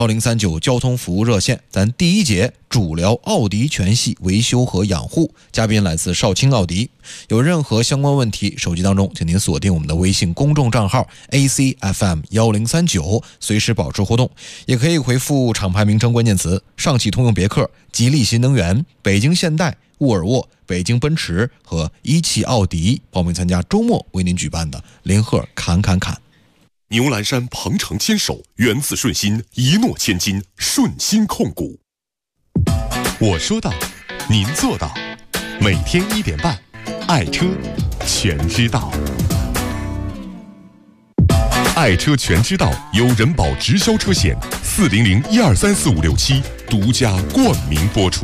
1039交通服务热线，咱第一节主聊奥迪全系维修和养护，嘉宾来自少卿奥迪。有任何相关问题，手机当中请您锁定我们的微信公众账号 ACFM1039，随时保持互动。也可以回复厂牌名称关键词上汽通用别克、吉利新能源、北京现代、沃尔沃、北京奔驰和一汽奥迪，报名参加周末为您举办的联合侃。 牛栏山鹏程坚守，源自顺心，一诺千金，顺心控股。我说到，您做到。每天1点半，爱车全知道。爱车全知道由人保直销车险400-1234567独家冠名播出。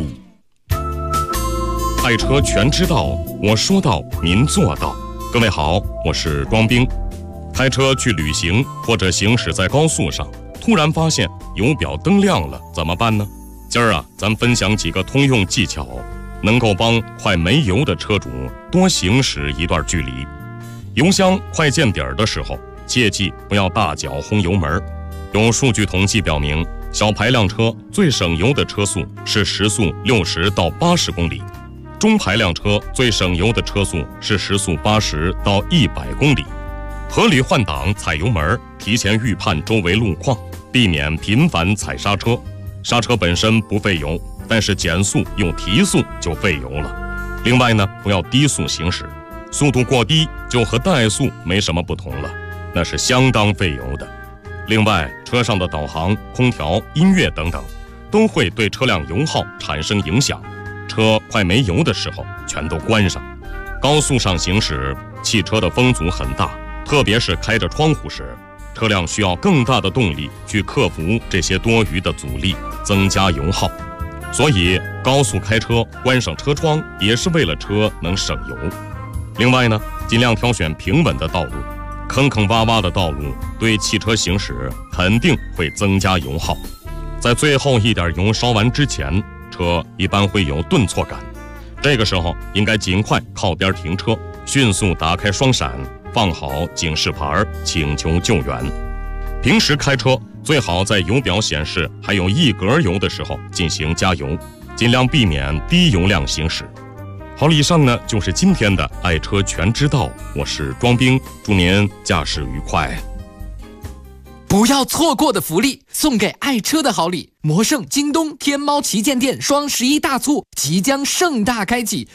爱车全知道，我说到，您做到。各位好，我是庄兵。开车去旅行或者行驶在高速上，突然发现油表灯亮了，怎么办呢？今儿咱分享几个通用技巧，能够帮快没油的车主多行驶一段距离。油箱快见底儿的时候，切记不要大脚轰油门。有数据统计表明，小排量车最省油的车速是时速60到80公里，中排量车最省油的车速是时速80到100公里。合理换挡踩油门，提前预判周围路况，避免频繁踩刹车。刹车本身不费油，但是减速用提速就费油了。另外呢，不要低速行驶，速度过低就和怠速没什么不同了，那是相当费油的。另外，车上的导航、空调、音乐等等，都会对车辆油耗产生影响。车快没油的时候，全都关上。高速上行驶，汽车的风阻很大，特别是开着窗户时，车辆需要更大的动力去克服这些多余的阻力，增加油耗。所以高速开车关上车窗也是为了车能省油。另外呢，尽量挑选平稳的道路，坑坑洼洼的道路对汽车行驶肯定会增加油耗。在最后一点油烧完之前，车一般会有顿挫感，这个时候应该尽快靠边停车，迅速打开双闪，放好警示牌，请求救援。平时开车最好在油表显示还有1格油的时候进行加油，尽量避免低油量行驶。好了，以上呢就是今天的爱车全知道，我是庄兵，祝您驾驶愉快。 不要错过的福利，送给爱车的好礼！魔圣、京东、天猫旗舰店双11大促即将盛大开启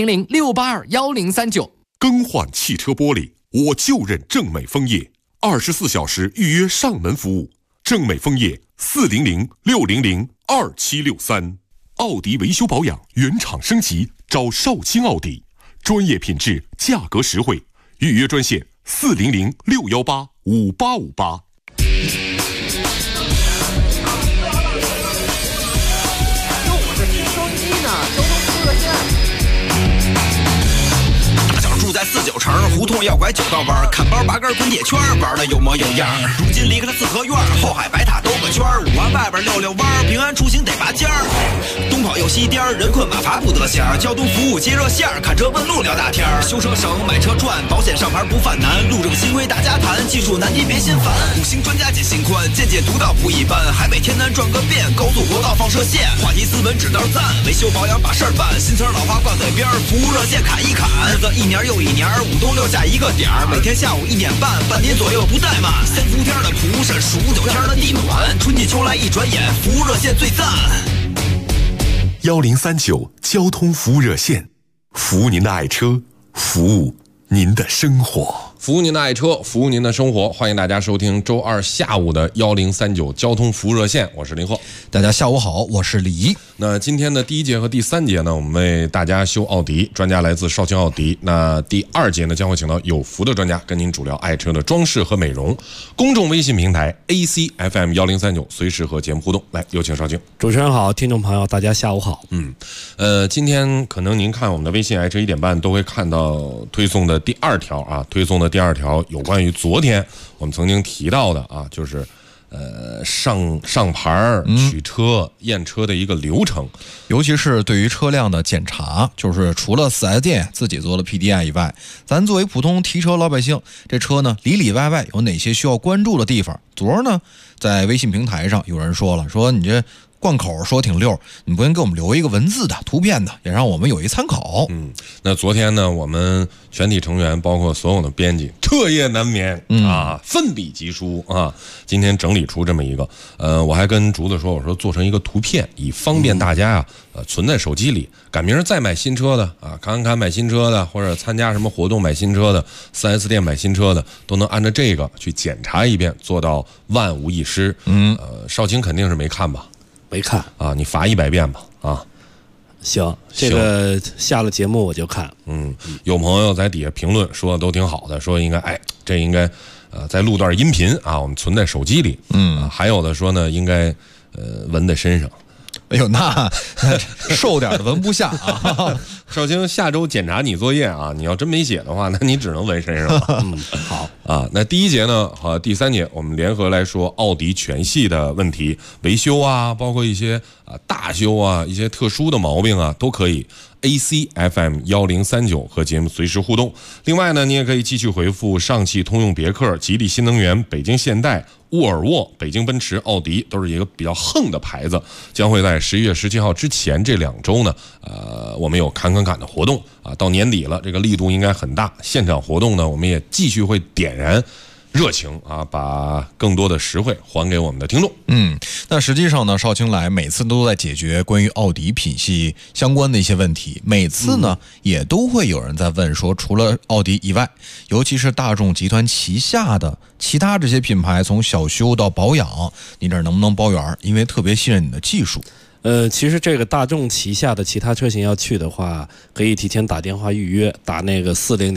，400-682-1039。 更换汽车玻璃，我就认正美枫叶，24小时预约上门服务。正美枫叶400-600-2763。奥迪维修保养原厂升级，找少卿奥迪，专业品质，价格实惠。预约专线400-618-5858。 在49城胡同要拐9道弯，看包拔根滚铁圈，玩的有模有样。如今离开了四合院，后海白塔兜个圈，5环外边溜弯，平安出行得拔尖儿。东跑又西颠，人困马乏不得闲。交通服务接热线，看车问路聊大天。修车省，买车赚，保险上牌不犯难。路政新规大家谈，技术难题别心烦。5星专家解心宽，见解独到不一般。海北天南转个遍，高速国道放射线。话题斯文指道赞，维修保养把事儿办。新词老话挂嘴边，服务热线侃一侃。日子一年又一年，5东6下一个点儿，每天下午1点半，半点左右不怠慢。3伏天的蒲是数9天的地暖，春季秋来一转眼，服务热线最赞。 1039交通服务热线，服务您的爱车，服务您的生活。 服务您的爱车，服务您的生活，欢迎大家收听周二下午的1039交通服务热线，我是林鹤。 大家下午好，我是李。 那今天的第1节和第3节呢，我们为大家修奥迪，专家来自少卿奥迪。那第2节呢，将会请到有福的专家跟您主聊爱车的装饰和美容。公众微信平台 ACFM1039，随时和节目互动。来，有请少卿。 主持人好，听众朋友大家下午好。 今天可能您看我们的微信爱车1点半都会看到推送的第2条啊，推送的第2条有关于昨天我们曾经提到的啊，就是上牌取车验车的一个流程， 尤其是对于车辆的检查，就是除了 4S 店自己做了 PDI 以外，咱作为普通提车老百姓，这车呢里里外外有哪些需要关注的地方？昨儿呢在微信平台上有人说了，说你这贯口说挺溜，你不应给我们留一个文字的、图片的，也让我们有一参考。 那昨天呢，我们全体成员包括所有的编辑彻夜难眠啊，奋笔疾书啊，今天整理出这么一个，我还跟竹子说，我说做成一个图片，以方便大家啊，存在手机里，赶明儿再买新车的啊，看买新车的，或者参加什么活动买新车的，4S 店买新车的，都能按照这个去检查一遍，做到万无一失。少卿肯定是没看吧？ 没看啊，你罚100遍吧啊！ 行，这个下了节目我就看。 有朋友在底下评论说的都挺好的，说应该这应该再录段音频啊，我们存在手机里。还有的说呢，应该纹在身上。 哎呦，那瘦点的纹不下啊！ 少卿，下周检查你作业啊，你要真没写的话，那你只能纹身上了。 好啊。那第1节呢和第3节，我们联合来说奥迪全系的问题，维修啊，包括一些大修啊，一些特殊的毛病啊，都可以。ACFM1039和节目随时互动。另外呢，你也可以继续回复上汽通用别克、吉利新能源、北京现代、沃尔沃、北京奔驰、奥迪，都是一个比较横的牌子，将会在11月17号之前这2周呢，我们有砍的活动啊，到年底了，这个力度应该很大。现场活动呢，我们也继续会点燃热情啊，把更多的实惠还给我们的听众。 那实际上呢，少卿来每次都在解决关于奥迪品系相关的一些问题，每次呢也都会有人在问说，除了奥迪以外，尤其是大众集团旗下的其他这些品牌，从小修到保养，你这儿能不能包圆？因为特别信任你的技术。 其实这个大众旗下的其他车型要去的话，可以提前打电话预约，打那个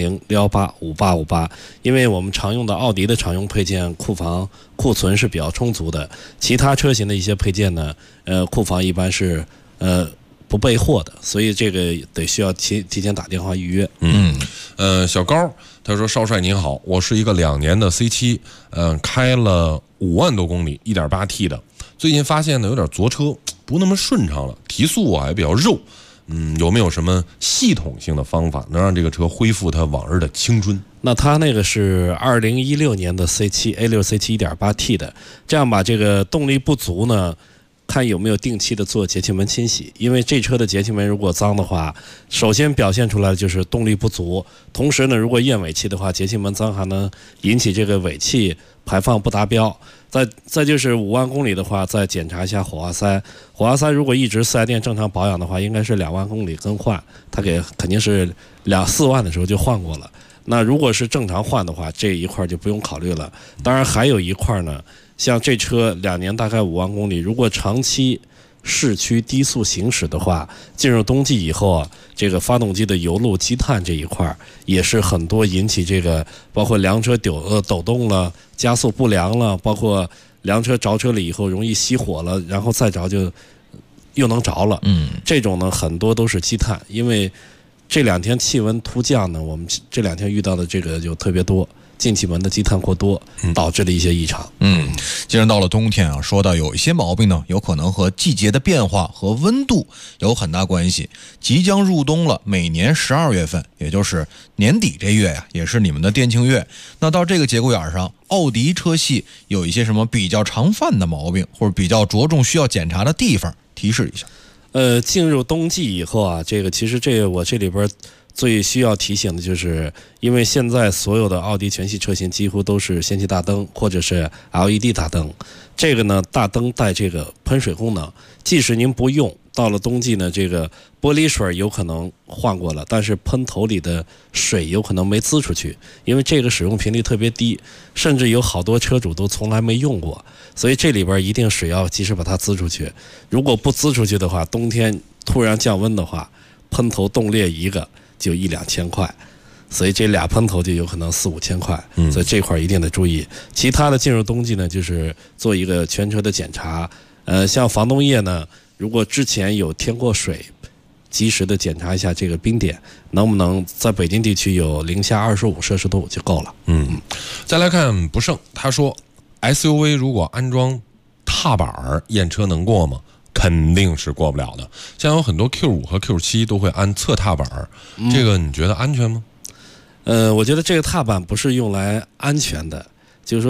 400-118-5858，因为我们常用的奥迪的常用配件库存是比较充足的，其他车型的一些配件呢，库房一般是不备货的，所以这个得需要提前打电话预约。 小高他说：“少帅您好，我是一个2年的 C7，开了5万多公里，1.8T 的，最近发现呢有点坐车不那么顺畅了，提速啊也比较肉，有没有什么系统性的方法能让这个车恢复它往日的青春？” 那它那个是2016年的 A6 C7 1.8T 的，这样把这个动力不足呢，看有没有定期的做节气门清洗，因为这车的节气门如果脏的话，首先表现出来的就是动力不足，同时呢，如果验尾气的话，节气门脏还能引起这个尾气排放不达标。再就是5万公里的话，再检查一下火花塞。火花塞如果一直4S店正常保养的话，应该是2万公里更换，它肯定是4万的时候就换过了。那如果是正常换的话，这一块就不用考虑了。当然还有一块呢，像这车2年大概5万公里，如果长期市区低速行驶的话，进入冬季以后啊，这个发动机的油路积碳这一块也是很多引起这个，包括凉车抖动了，加速不良了，包括凉车着车了以后容易熄火了，然后再着就又能着了。这种呢很多都是积碳，因为这2天气温突降呢，我们这2天遇到的这个就特别多。进气门的积碳过多，导致了一些异常。 既然到了冬天啊，说到有一些毛病呢，有可能和季节的变化和温度有很大关系。即将入冬了，每年12月份，也就是年底这月呀，也是你们的店庆月。那到这个节骨眼上，奥迪车系有一些什么比较常犯的毛病，或者比较着重需要检查的地方，提示一下。 进入冬季以后啊，其实我这里边最需要提醒的就是，因为现在所有的奥迪全系车型几乎都是氙气大灯或者是 LED 大灯，这个呢大灯带这个喷水功能，即使您不用，到了冬季呢，这个玻璃水有可能换过了，但是喷头里的水有可能没滋出去，因为这个使用频率特别低，甚至有好多车主都从来没用过，所以这里边一定水要及时把它滋出去。如果不滋出去的话，冬天突然降温的话，喷头冻裂一个就1-2千块，所以这俩喷头就有可能4-5千块，所以这块一定得注意。其他的进入冬季呢，就是做一个全车的检查，像防冻液呢，如果之前有添过水，及时的检查一下这个冰点能不能在北京地区有-25摄氏度就够了。 再来看不胜，他说 SUV 如果安装踏板验车能过吗？肯定是过不了的。像有很多 Q5 和 Q7 都会安侧踏板，这个你觉得安全吗？ 我觉得这个踏板不是用来安全的，就是说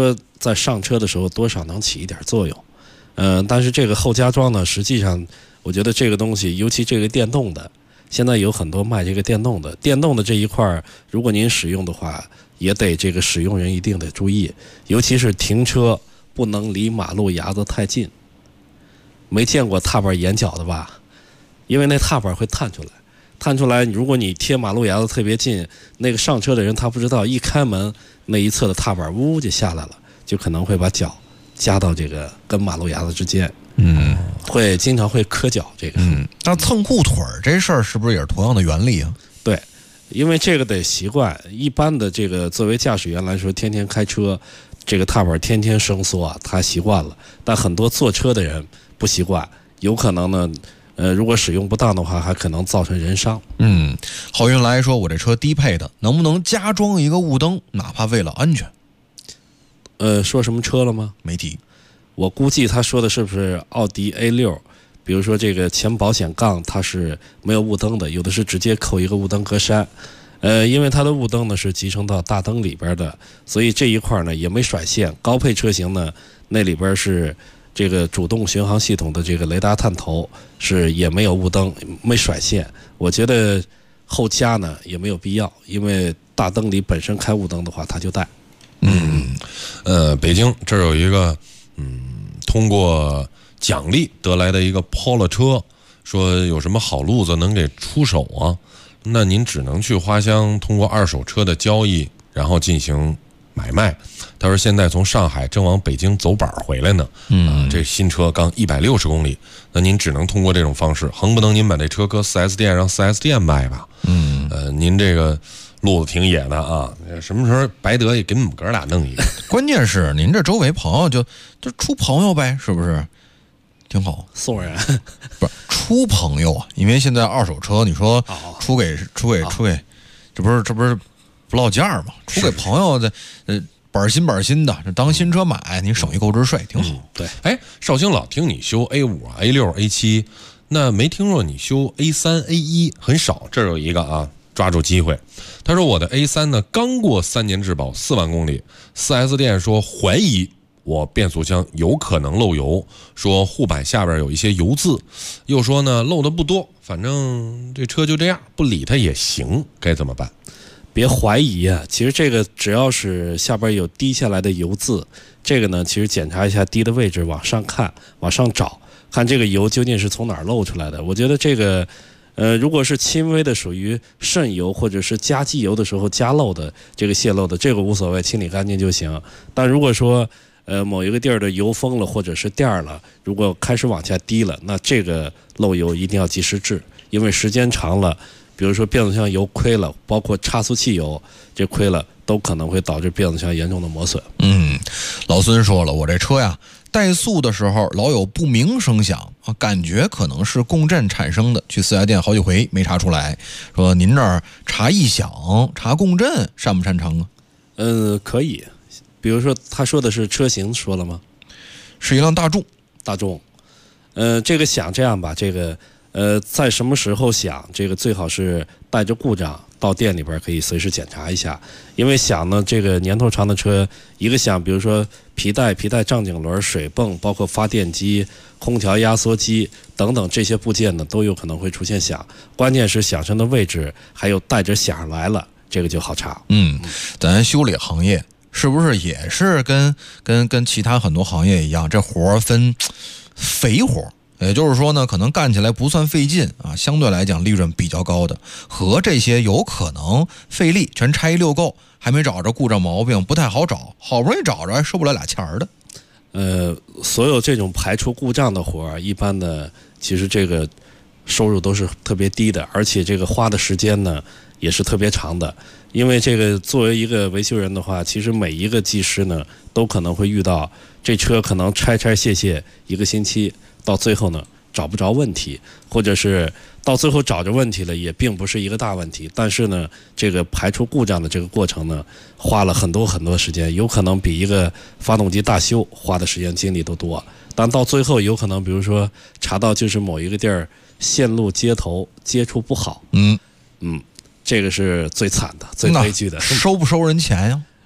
在上车的时候多少能起一点作用。但是这个后加装呢，实际上我觉得这个东西，尤其这个电动的，现在有很多卖这个电动的这一块，如果您使用的话，也得这个使用人一定得注意，尤其是停车不能离马路牙子太近。没见过踏板沿角的吧？因为那踏板会探出来，如果你贴马路牙子特别近，那个上车的人他不知道，一开门那一侧的踏板呜就下来了，就可能会把脚夹到这个跟马路牙子之间，会经常会磕脚这个。 那蹭裤腿这事儿是不是也是同样的原理啊？ 对，因为这个得习惯。一般的这个作为驾驶员来说，天天开车，这个踏板天天伸缩啊，他习惯了。但很多坐车的人不习惯，有可能呢，如果使用不当的话，还可能造成人伤。 郝云来说，我这车低配的，能不能加装一个雾灯，哪怕为了安全？ 说什么车了吗？ 没提。 我估计他说的是不是奥迪 A6？比如说这个前保险杠它是没有雾灯的，有的是直接扣一个雾灯格栅。因为它的雾灯呢是集成到大灯里边的，所以这一块呢也没甩线。高配车型呢，那里边是这个主动巡航系统的这个雷达探头，是也没有雾灯，没甩线。我觉得后加呢也没有必要，因为大灯里本身开雾灯的话，它就带。 北京这儿有一个通过奖励得来的一个 Polo 车，说有什么好路子能给出手啊？那您只能去花乡通过二手车的交易，然后进行买卖。他说现在从上海正往北京走板回来呢，这新车刚160公里，那您只能通过这种方式，横不能您把这车搁 4S 店让 4S 店卖吧？您这个路子挺野的啊，什么时候白得也给你们哥俩弄一个？ 关键是您这周围朋友就出朋友呗，是不是？挺好， 送人不是出朋友啊？因为现在二手车，你说出给，这不是不落价吗？出给朋友的，板新的，这当新车买，你省一购置税，挺好。 对， 哎，绍兴老听你修 A5 啊、A6、A7，那没听说你修 A3、A1，很少。这儿有一个啊，抓住机会。他说我的 A3 呢刚过3年质保，4万公里，4S 店说怀疑我变速箱有可能漏油，说护板下边有一些油渍，又说呢漏的不多，反正这车就这样，不理它也行，该怎么办？ 别怀疑啊，其实这个只要是下边有滴下来的油渍，这个呢其实检查一下滴的位置，往上看，往上找，看这个油究竟是从哪儿漏出来的。我觉得这个如果是轻微的属于渗油或者是加机油的时候加漏的，这个泄漏的，这个无所谓，清理干净就行。但如果说某一个地儿的油封了或者是垫了，如果开始往下滴了，那这个漏油一定要及时治，因为时间长了，比如说变速箱油亏了，包括差速器油这亏了，都可能会导致变速箱严重的磨损。 老孙说了，我这车呀怠速的时候老有不明声响，感觉可能是共振产生的，去4S店好几回没查出来，说您这儿查异响查共振擅不擅长啊？ 可以。比如说他说的是车型说了吗？ 是一辆大众。 这个响这样吧，这个在什么时候响，这个最好是带着故障到店里边可以随时检查一下。因为响呢，这个年头长的车，一个响，比如说皮带胀颈轮、水泵，包括发电机、空调压缩机等等这些部件呢，都有可能会出现响。关键是响声的位置，还有带着响来了，这个就好查。 咱修理行业是不是也是跟其他很多行业一样，这活分肥活？也就是说呢，可能干起来不算费劲啊，相对来讲利润比较高的，和这些有可能费力全拆一溜够，还没找着故障毛病，不太好找，好不容易找着还收不了俩钱儿的。 所有这种排除故障的活儿，一般的其实这个收入都是特别低的，而且这个花的时间呢也是特别长的。因为这个作为一个维修人的话，其实每一个技师呢都可能会遇到这车可能拆卸1个星期，到最后呢找不着问题，或者是到最后找着问题了也并不是一个大问题，但是呢这个排除故障的这个过程呢花了很多时间，有可能比一个发动机大修花的时间精力都多。但到最后有可能比如说查到就是某一个地儿线路接头接触不好，这个是最惨的最悲剧的。 收不收人钱呀？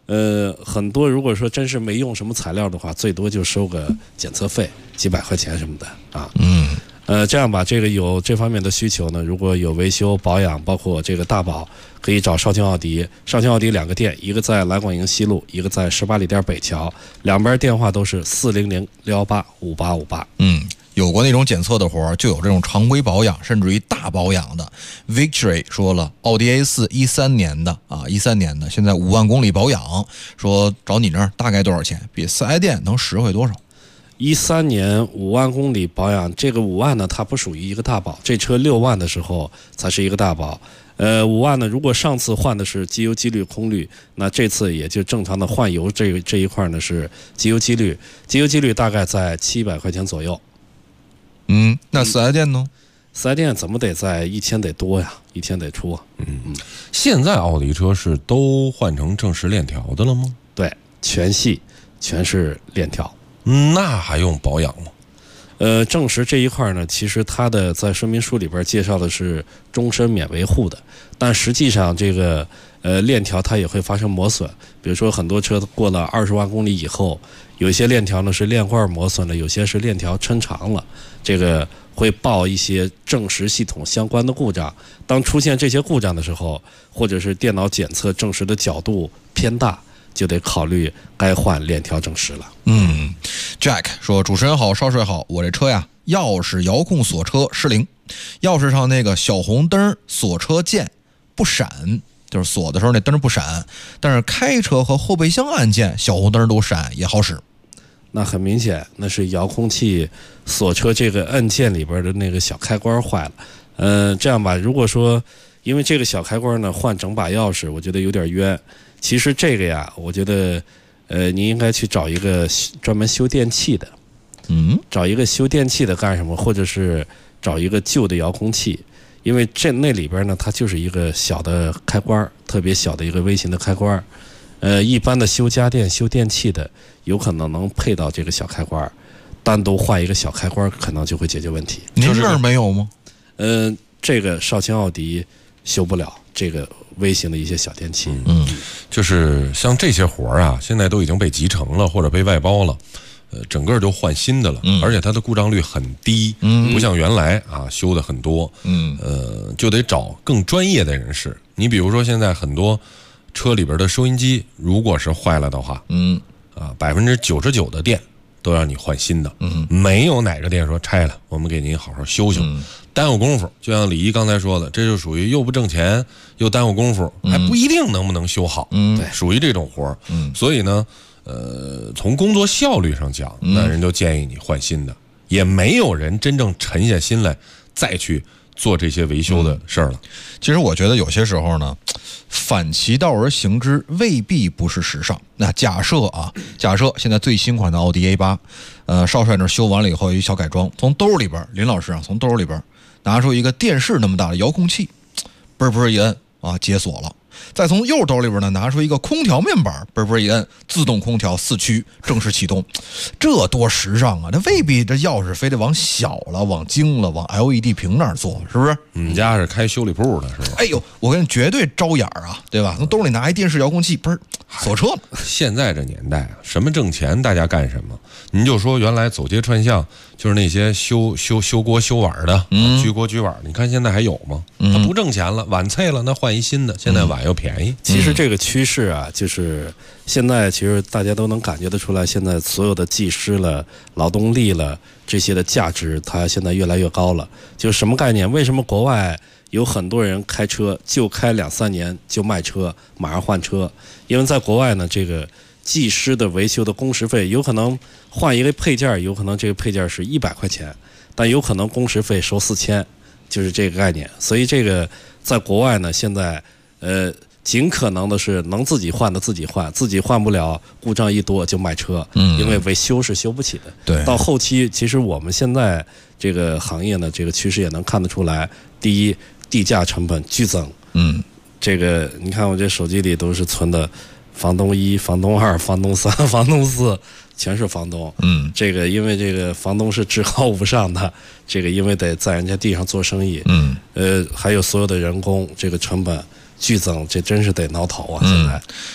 很多如果说真是没用什么材料的话，最多就收个检测费，几百块钱什么的啊。这样吧，这个有这方面的需求呢，如果有维修保养，包括这个大保，可以找绍兴奥迪。绍兴奥迪2个店，一个在蓝广营西路，一个在18里店北桥，两边电话都是400-618-5858。 有过那种检测的活儿，就有这种常规保养，甚至于大保养的。Victory 说了，奥迪 A4 13年的啊，13年的，现在5万公里保养，说找你那儿大概多少钱？比4S店能实惠多少 ？13年5万公里保养，这个5万呢，它不属于一个大保，这车6万的时候才是一个大保。5万呢，如果上次换的是机油机滤空滤，那这次也就正常的换油这一块呢是机油机滤，机油机滤大概在700块钱左右。 那4S店呢 ？4S店怎么得在1000得多呀，1000得出啊。 现在奥迪车是都换成正时链条的了吗？ 对，全系全是链条。 那还用保养吗？ 正时这一块呢，其实它的在说明书里边介绍的是终身免维护的，但实际上这个链条它也会发生磨损，比如说很多车过了20万公里以后，有一些链条呢是链罐磨损了，有些是链条抻长了，这个会报一些正时系统相关的故障。当出现这些故障的时候，或者是电脑检测正时的角度偏大，就得考虑该换链条正时了。 Jack 说，主持人好，少帅好，我这车呀，钥匙遥控锁车失灵，钥匙上那个小红灯锁车键不闪，就是锁的时候那灯不闪，但是开车和后备箱按键小红灯都闪，也好使。 那很明显，那是遥控器锁车这个按键里边的那个小开关坏了。这样吧，如果说因为这个小开关呢换整把钥匙，我觉得有点冤。其实这个呀，我觉得你应该去找一个专门修电器的。找一个修电器的干什么？或者是找一个旧的遥控器，因为那里边呢，它就是一个小的开关，特别小的一个微型的开关。一般的修家电、修电器的，有可能能配到这个小开关，单独换一个小开关，可能就会解决问题。 您这儿没有吗？ 这个绍兴奥迪修不了这个微型的一些小电器。 就是像这些活儿啊，现在都已经被集成了或者被外包了。整个就换新的了，而且它的故障率很低，不像原来啊修的很多，就得找更专业的人士。你比如说现在很多车里边的收音机，如果是坏了的话，99%的店都让你换新的，没有哪个店说拆了，我们给您好好修修，耽误功夫。就像李一刚才说的，这就属于又不挣钱又耽误功夫，还不一定能不能修好，对，属于这种活儿。所以呢。从工作效率上讲，那人就建议你换新的，也没有人真正沉下心来再去做这些维修的事儿了。 其实我觉得有些时候呢，反其道而行之未必不是时尚。那假设现在最新款的奥迪 A8，少帅那修完了以后有一小改装，从兜里边，林老师啊，从兜里边拿出一个电视那么大的遥控器，嘣嘣一摁啊，解锁了。再从右兜里边呢拿出一个空调面板，嘣嘣一摁，自动空调4驱正式启动，这多时尚啊！这未必这钥匙非得往小了、往精了、往 LED 屏那儿做，是不是？ 你们家是开修理铺的是吧？ 哎呦，我跟你绝对招眼儿啊，对吧？从兜里拿一电视遥控器，嘣锁车了。 现在这年代啊，什么挣钱大家干什么？您就说原来走街串巷，就是那些修锅修碗的，锯锅锯碗，你看现在还有吗？他不挣钱了，碗脆了，那换一新的，现在碗又便宜。 其实这个趋势啊，就是现在其实大家都能感觉得出来，现在所有的技师了、劳动力了这些的价值，它现在越来越高了。就什么概念？为什么国外有很多人开车就开2-3年就卖车，马上换车？因为在国外呢，这个技师的维修的工时费，有可能换一个配件，有可能这个配件是100块钱，但有可能工时费收4000，就是这个概念。所以这个在国外呢，现在尽可能的是能自己换的自己换，自己换不了，故障一多就卖车，因为维修是修不起的。 对， 到后期其实我们现在这个行业呢，这个趋势也能看得出来。第一，地价成本剧增。这个你看我这手机里都是存的房东1、房东2、房东3、房东4，全是房东。这个因为这个房东是至高无上的，这个因为得在人家地上做生意。还有所有的人工，这个成本剧增，这真是得挠头啊！现在，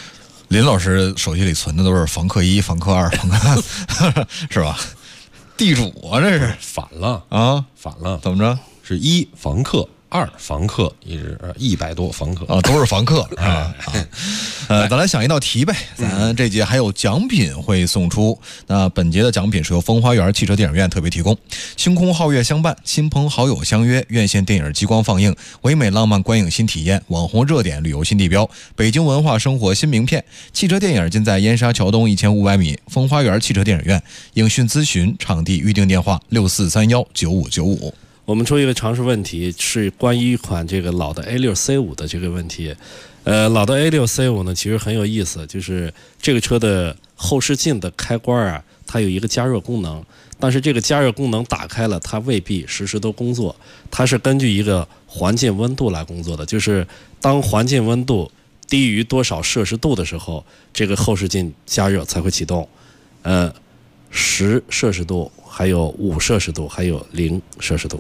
林老师手机里存的都是房客1、房客2、房客是吧？地主啊，这是反了啊， 反了， 怎么着？ 是1房客，2房客，也是100多房客啊，都是房客是吧？咱来想一道题呗。咱这节还有奖品会送出。那本节的奖品是由风花园汽车电影院特别提供，星空皓月相伴，亲朋好友相约，院线电影激光放映，唯美浪漫观影新体验，网红热点旅游新地标，北京文化生活新名片。汽车电影尽在燕莎桥东1500米风花园汽车电影院。影讯咨询场地预订电话64319595。 我们出一个常识问题，是关于一款这个老的 A6C5 的这个问题。老的 A6C5 呢，其实很有意思，就是这个车的后视镜的开关啊，它有一个加热功能，但是这个加热功能打开了，它未必时时都工作，它是根据一个环境温度来工作的，就是当环境温度低于多少摄氏度的时候，这个后视镜加热才会启动。10摄氏度，还有5摄氏度，还有0摄氏度。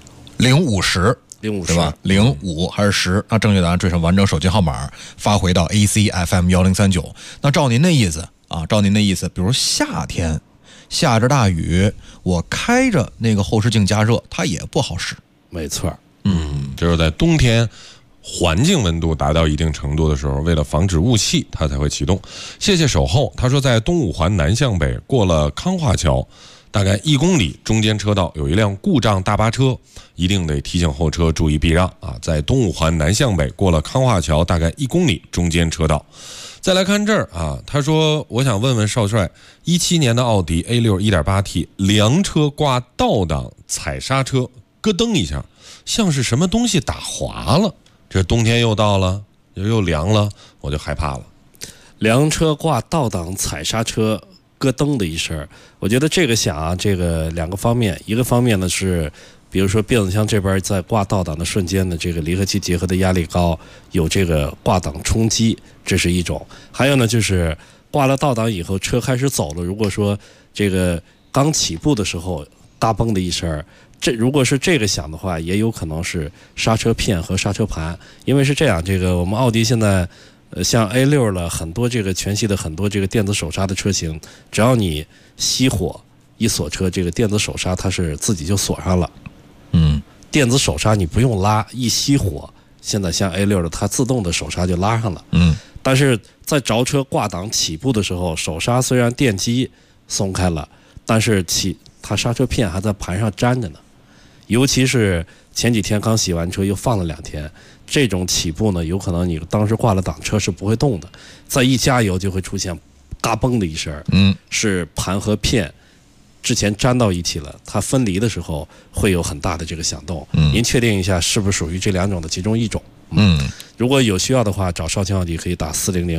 050对吧？05还是10？那正确答案缀上完整手机号码，发回到 ACFM1039。那照您的意思啊，照您的意思，比如夏天下着大雨，我开着那个后视镜加热，它也不好使。 没错， 就是在冬天环境温度达到一定程度的时候，为了防止雾气，它才会启动。谢谢守候，他说在东五环南向北过了康化桥，大概1公里，中间车道有一辆故障大巴车，一定得提醒后车注意避让啊！在东五环南向北过了康化桥，大概1公里，中间车道。再来看这儿啊，他说我想问问少帅，17年的奥迪 A6 1.8T 凉车挂倒档踩刹车，咯噔一下，像是什么东西打滑了。这冬天又到了，又凉了，我就害怕了。 凉车挂倒档踩刹车，咯噔的一声，我觉得这个响啊，这个2个方面，一个方面呢是，比如说变速箱这边在挂倒档的瞬间呢，这个离合器结合的压力高，有这个挂档冲击，这是一种；还有呢就是挂了倒档以后，车开始走了，如果说这个刚起步的时候嘎嘣的一声，这如果是这个响的话，也有可能是刹车片和刹车盘，因为是这样，这个我们奥迪现在像 A6 了，很多这个全系的很多这个电子手刹的车型，只要你熄火一锁车，这个电子手刹它是自己就锁上了。电子手刹你不用拉，一熄火，现在像 A6 的它自动的手刹就拉上了。但是在着车挂档起步的时候，手刹虽然电机松开了，但是它刹车片还在盘上粘着呢。尤其是前几天刚洗完车又放了2天，这种起步呢，有可能你当时挂了档，车是不会动的，再一加油就会出现嘎嘣的一声，是盘和片之前粘到一起了，它分离的时候会有很大的这个响动。您确定一下是不是属于这2种的其中一种？如果有需要的话，找少卿奥迪可以打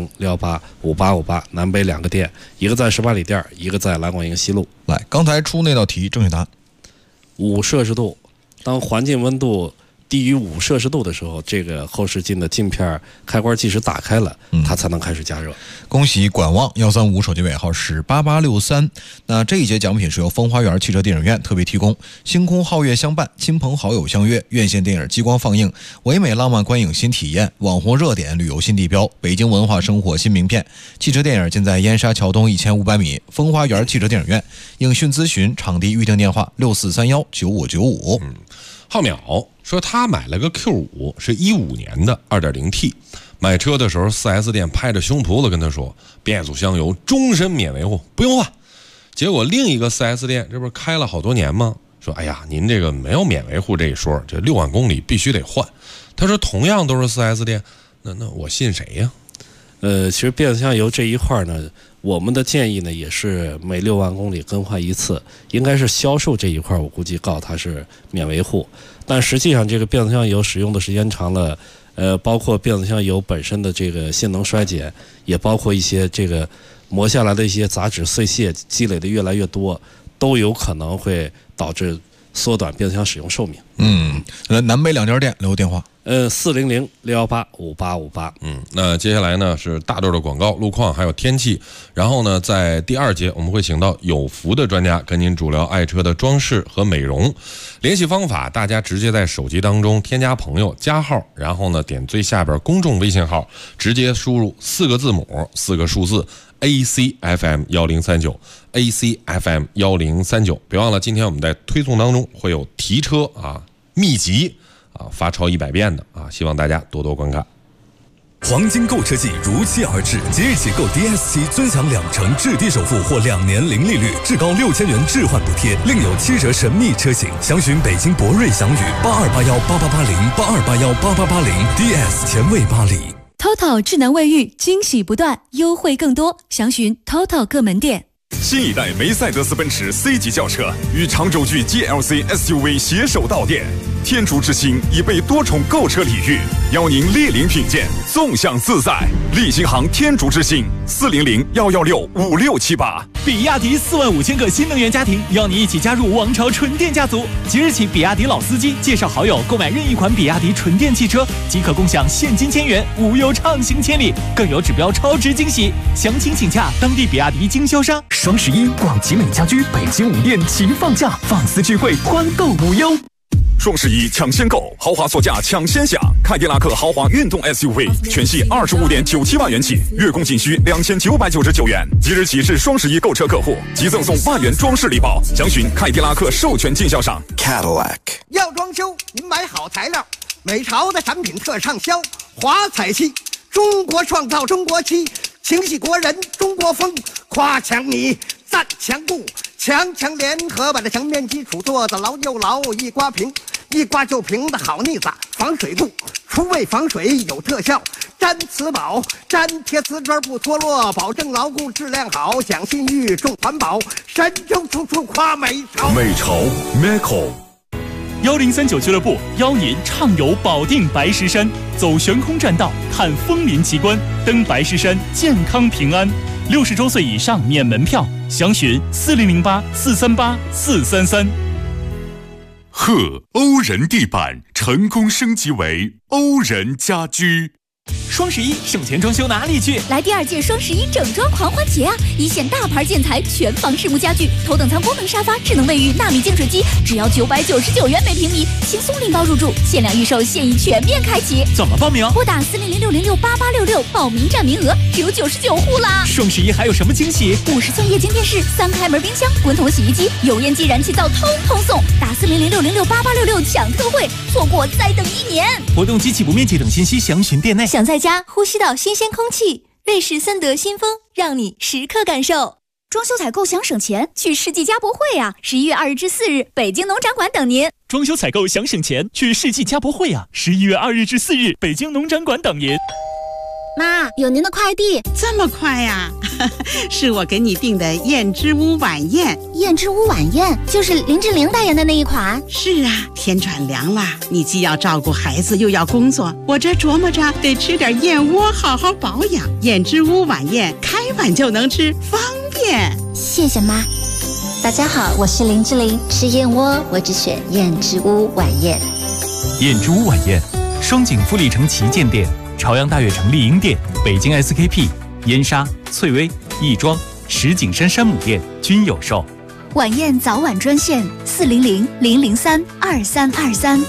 400-618-5858，南北2个店，一个在18里店，一个在蓝广营西路。 来，刚才出那道题，正确答案 5摄氏度，当环境温度低于5摄氏度的时候，这个后视镜的镜片开关即使打开了，它才能开始加热。 恭喜管旺135，手机尾号是8863。那这一节奖品是由风花园汽车电影院特别提供，星空皓月相伴，亲朋好友相约，院线电影激光放映，唯美浪漫观影新体验，网红热点旅游新地标，北京文化生活新名片。汽车电影尽在燕莎桥东1500米风花园汽车电影院。影讯咨询场地预订电话64319595。 浩淼说他买了个 Q5，是15年的 2.0T， 买车的时候 4S 店拍着胸脯子跟他说变速箱油终身免维护，不用换。结果另一个 4S 店这不是开了好多年吗？说哎呀，您这个没有免维护这一说，这6万公里必须得换。他说同样都是 4S 店，那我信谁呀？ 其实变速箱油这一块呢，我们的建议呢也是每6万公里更换一次，应该是销售这一块我估计告它是免维护，但实际上这个变速箱油使用的时间长了，包括变速箱油本身的这个性能衰减，也包括一些这个磨下来的一些杂质碎屑积累的越来越多，都有可能会导致缩短变速箱使用寿命。 南北2家店留电话。 400-618-5858。 那接下来呢是大段的广告、路况还有天气，然后呢在第2节我们会请到有福的专家跟您主聊爱车的装饰和美容。联系方法，大家直接在手机当中添加朋友加号，然后呢点最下边公众微信号，直接输入4个字母4个数字 ACFM1039 ACFM1039。别忘了今天我们在推送当中会有提车秘籍发超100遍的希望大家多多观看。 黄金购车季如期而至，即日起购 DS7尊享2成至低首付或2年零利率，至高6000元置换补贴，另有7折神秘车型。详询北京博瑞翔宇8281888082818880 DS 前卫巴黎。 TOTO 智能卫浴惊喜不断，优惠更多，详询 TOTO 各门店。 新一代梅赛德斯奔驰 C 级轿车与长轴距 GLC SUV 携手到店，天竺之星已被多重购车礼遇，邀您莅临品鉴，纵享自在。利星行天竺之星400-116-5678。 比亚迪45000个新能源家庭邀你一起加入王朝纯电家族。即日起，比亚迪老司机介绍好友购买任意款比亚迪纯电汽车，即可共享现金1000元、无忧畅行千里，更有指标超值惊喜。详情请洽当地比亚迪经销商。 双11，广集美家居北京5店齐放假，放肆聚会，欢购无忧。 双11抢先购，豪华座驾抢先享。凯迪拉克豪华运动 SUV 全系25.97万元起，月供仅需2999元。即日起至双11购车客户即赠送万元装饰礼包，详询凯迪拉克授权经销商 Cadillac。要装修，您买好材料，美朝的产品特畅销，华彩漆，中国创造中国漆，情系国人中国风，夸强你赞强固，强联合把这墙面基础做得牢又牢，一刮平一刮就平的好腻子，防水度除味防水有特效，粘瓷宝粘贴瓷砖不脱落，保证牢固质量好，讲信誉重环保，神州处处夸美朝。 美朝 Meco。 1039俱乐部邀您畅游保定白石山，走悬空栈道，看枫林奇观，登白石山健康平安。60周岁以上免门票，详询4008-438-433。 贺欧人地板成功升级为欧人家居。 双11省钱装修哪里去？ 来第2届双11整装狂欢节啊！一线大牌建材，全房实木家具，头等舱功能沙发，智能卫浴，纳米净水机，只要999元每平米，轻松拎包入住，限量预售，现已全面开启。 怎么报名？ 拨打400-606-8866，报名占名额只有99户啦！ 双11还有什么惊喜 ？50寸液晶电视，3开门冰箱，滚筒洗衣机，油烟机、燃气灶通通送。打400-606-8866抢特惠，错过再等1年。 活动及起步面积等信息详询店内。 想在家呼吸到新鲜空气，瑞士森德新风让你时刻感受。 装修采购想省钱，去世纪家博会啊！11月2日至4日，北京农展馆等您。 装修采购想省钱，去世纪家博会啊！11月2日至4日，北京农展馆等您。 妈，有您的快递。 这么快呀？是我给你订的燕之屋晚宴。 燕之屋晚宴就是林志玲代言的那一款。 是啊，天转凉了，你既要照顾孩子又要工作，我这琢磨着得吃点燕窝好好保养。燕之屋晚宴开碗就能吃，方便。 谢谢妈。大家好，我是林志玲，吃燕窝我只选燕之屋晚宴。 燕之屋晚宴，双井富力城旗舰店、朝阳大悦城丽婴店、北京 SKP、燕莎、翠微、亦庄、石景山山姆店均有售。 晚宴早晚专线400-003-2323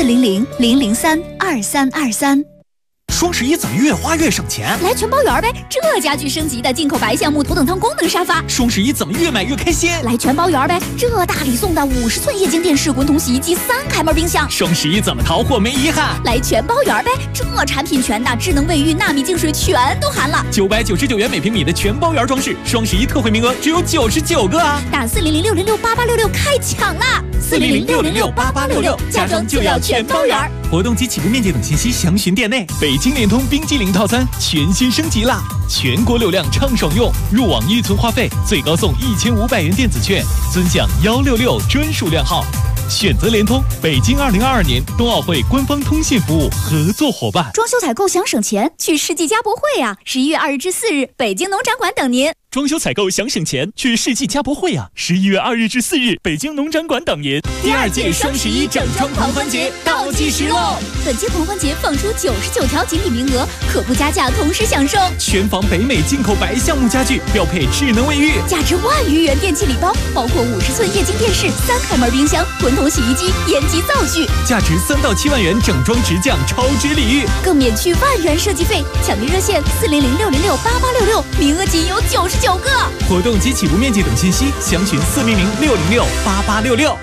400-003-2323。 双11怎么越花越省钱？ 来全包圆呗！这家具升级的进口白橡木头等舱功能沙发。 双11怎么越买越开心？ 来全包圆呗！这大礼送的50寸液晶电视、滚筒洗衣机、3开门冰箱。 双11怎么淘货没遗憾？ 来全包圆呗！这产品全的，智能卫浴、纳米净水全都含了。 999元每平米的全包圆装饰，双11特惠名额只有99个啊！ 打400-606-8866开抢啦！400-606-8866，家装就要全包圆。 活动及起步面积等信息详询店内。北京联通冰激凌套餐全新升级啦！全国流量畅爽用，入网预存话费最高送1500元电子券，尊享166专属靓号。选择联通，北京2022年冬奥会官方通信服务合作伙伴。 装修采购想省钱，去世纪家博会啊！11月2日至4日，北京农展馆等您。 装修采购想省钱，去世纪家博会啊！11月2日至4日，北京农展馆等您。 第2届双11整装狂欢节倒计时喽！本届狂欢节放出99条锦鲤名额，可不加价同时享受全房北美进口白橡木家具，标配智能卫浴， 价值1万余元电器礼包，包括50寸液晶电视、3开门冰箱、滚筒洗衣机、烟机灶具， 价值3到7万元整装直降超值礼遇， 更免去1万元设计费。抢订热线400-606-8866，名额仅有99个。 活动及起步面积等信息，详询400-606-8866。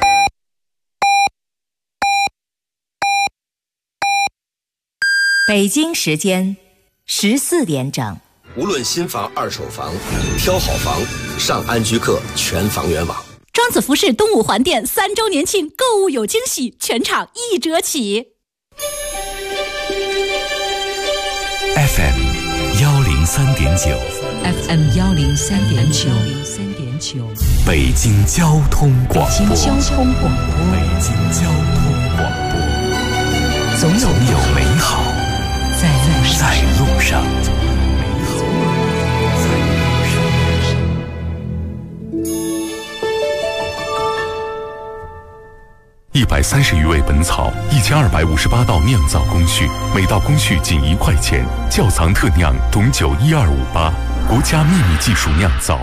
北京时间14点整。 无论新房、二手房，挑好房上安居客全房源网。 庄子服饰东五环店3周年庆，购物有惊喜，全场1折起。 FM 103.9 FM 103.9， 北京交通广播。 北京交通广播。 北京交通广播。总有美好在路上。130余味本草，1258道酿造工序，每道工序仅1块钱。窖藏特酿董酒12588，国家秘密技术酿造。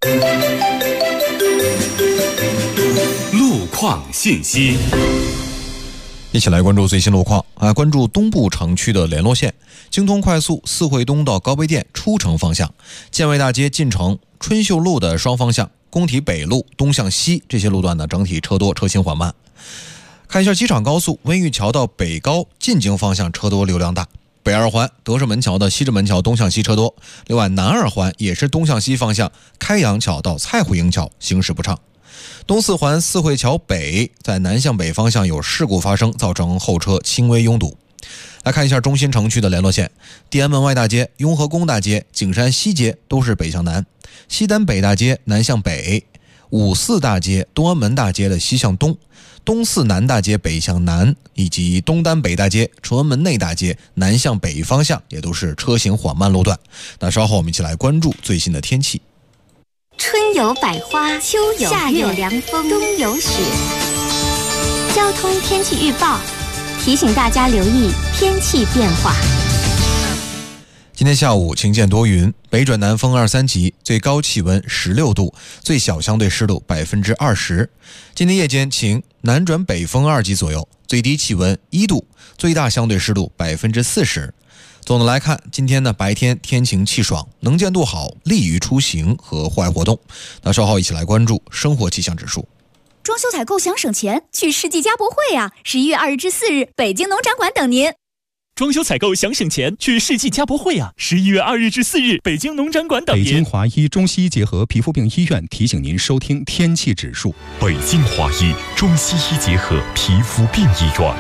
路况信息， 一起来关注最新路况啊！关注东部城区的联络线，京通快速四惠东到高碑店出城方向，建卫大街进城、春秀路的双方向、工体北路东向西这些路段呢，整体车多，车行缓慢。看一下机场高速温榆桥到北高进京方向车多流量大，北二环德胜门桥的西直门桥东向西车多，另外南二环也是东向西方向开阳桥到蔡慧营桥行驶不畅。东四环四惠桥北在南向北方向有事故发生，造成后车轻微拥堵。来看一下中心城区的联络线，地安门外大街、雍和宫大街、景山西街都是北向南，西单北大街南向北，五四大街、东安门大街的西向东，东四南大街北向南，以及东单北大街、崇文门内大街南向北方向也都是车行缓慢路段。那稍后我们一起来关注最新的天气。 春有百花，秋有夏有凉风，冬有雪。交通天气预报提醒大家留意天气变化。 今天下午晴间多云，北转南风2、3级，最高气温16度，最小相对湿度20%。今天夜间晴，南转北风2级左右，最低气温1度，最大相对湿度40%。总的来看，今天呢白天天晴气爽，能见度好，利于出行和户外活动。那稍后一起来关注生活气象指数。 装修采购想省钱，去世纪家博会啊！11月2日至4日，北京农展馆等您。 装修采购想省钱，去世纪家博会啊！11月2日至4日，北京农展馆等您。 北京华医中西医结合皮肤病医院提醒您收听天气指数。 北京华医中西医结合皮肤病医院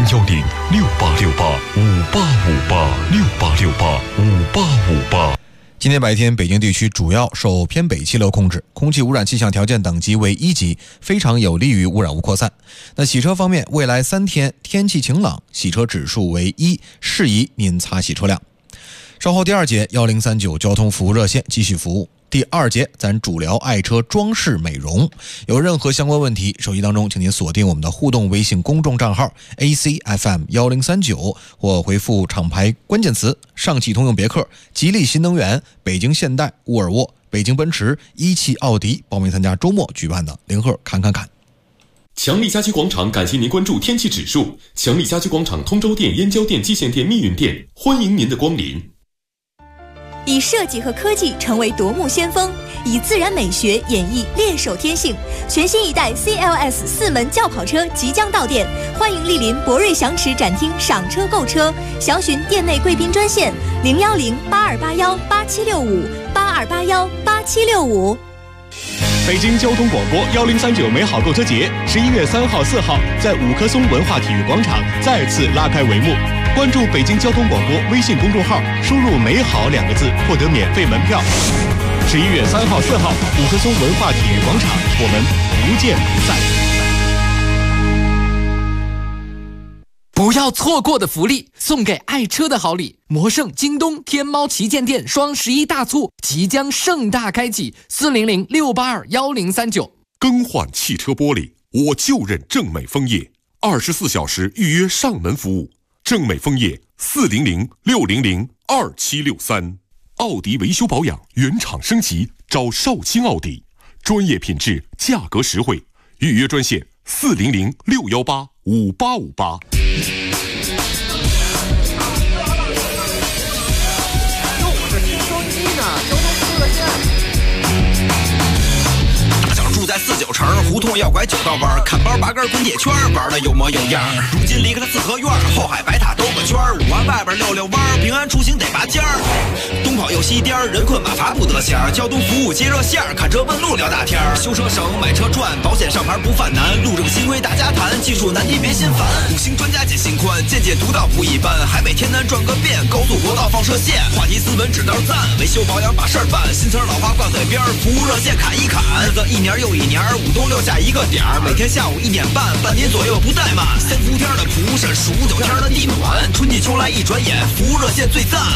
，010-6868-5858，6868-5858。 今天白天，北京地区主要受偏北气流控制，空气污染气象条件等级为1级，非常有利于污染物扩散。那洗车方面，未来3天天气晴朗，洗车指数为1，适宜您擦洗车辆。稍后第2节1039交通服务热线继续服务。第2节咱主聊爱车装饰美容，有任何相关问题，手机当中请您锁定我们的互动微信公众账号 ACFM1039，或回复厂牌关键词上汽通用别克、吉利新能源、北京现代、沃尔沃、北京奔驰、一汽奥迪，报名参加周末举办的零贺侃。 强力家居广场感谢您关注天气指数。强力家居广场通州店、燕郊店、蓟县店、密云店，欢迎您的光临。 以设计和科技成为夺目先锋，以自然美学演绎猎手天性。全新一代 CLS 4门轿跑车即将到店，欢迎莅临博瑞祥驰展厅赏车购车，详询店内贵宾专线010-8281-8765，8281-8765。 北京交通广播1039美好购车节11月3号、4号在五棵松文化体育广场再次拉开帷幕。关注北京交通广播微信公众号，输入“美好”2个字，获得免费门票。11月3号、4号，五棵松文化体育广场，我们不见不散。 不要错过的福利，送给爱车的好礼。魔圣、京东、天猫旗舰店双11大促即将盛大开启，400-682-1039。 更换汽车玻璃，我就认正美枫叶，24小时预约上门服务。正美枫叶400-600-2763。奥迪维修保养原厂升级，找绍兴奥迪，专业品质，价格实惠。预约专线400-618-5858。 住在49城，胡同要拐9道弯，看包拔根滚铁圈，玩的有模有样。如今离开了四合院，后海白塔兜个圈，5环外边溜溜弯，平安出行得拔尖儿。东跑又西颠，人困马乏不得闲，交通服务接热线，看车问路聊大天。修车省，买车赚，保险上牌不犯难，路政新规大家谈，技术难题别心烦。5星专家解心宽，见解独到不一般，海北天南转个遍，高速国道放射线，话题斯文指道赞，维修保养把事儿办，新词老话挂嘴边，服务热线砍一砍，日子一年又一年，5东6下一个点儿，每天下午1点半，半年左右不怠慢。3伏天的蒲山，15、9天的地暖，春季秋来一转眼，服务热线最赞。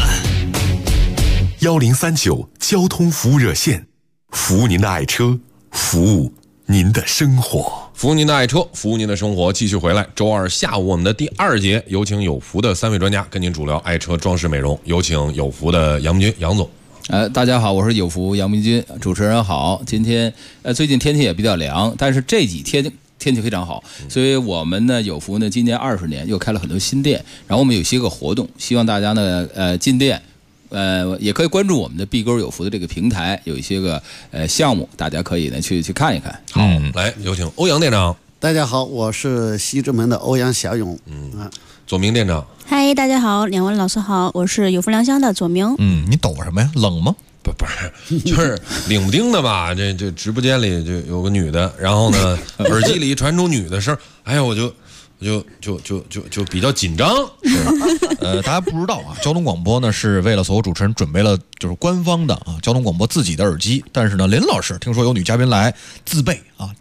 1039交通服务热线，服务您的爱车，服务您的生活， 服务您的爱车，服务您的生活。继续回来，周二下午我们的第2节，有请有福的3位专家跟您主聊爱车装饰美容。有请有福的杨明军杨总。 大家好，我是有福杨明军，主持人好。今天最近天气也比较凉，但是这几天天气非常好，所以我们呢有福呢今年20年又开了很多新店，然后我们有些个活动，希望大家呢进店。也可以关注我们的碧沟有福的这个平台，有一些个项目，大家可以呢去看一看。 好，来有请欧阳店长。 大家好，我是西直门的欧阳小勇。 左明店长。 嗨，大家好，两位老师好，我是有福良乡的左明。 你抖什么呀？冷吗？ 不是，就是领不丁的吧？这直播间里就有个女的，然后呢，耳机里传出女的声，哎呀，我就比较紧张。 大家不知道啊，交通广播呢是为了所有主持人准备了就是官方的交通广播自己的耳机，但是呢，林老师听说有女嘉宾来自费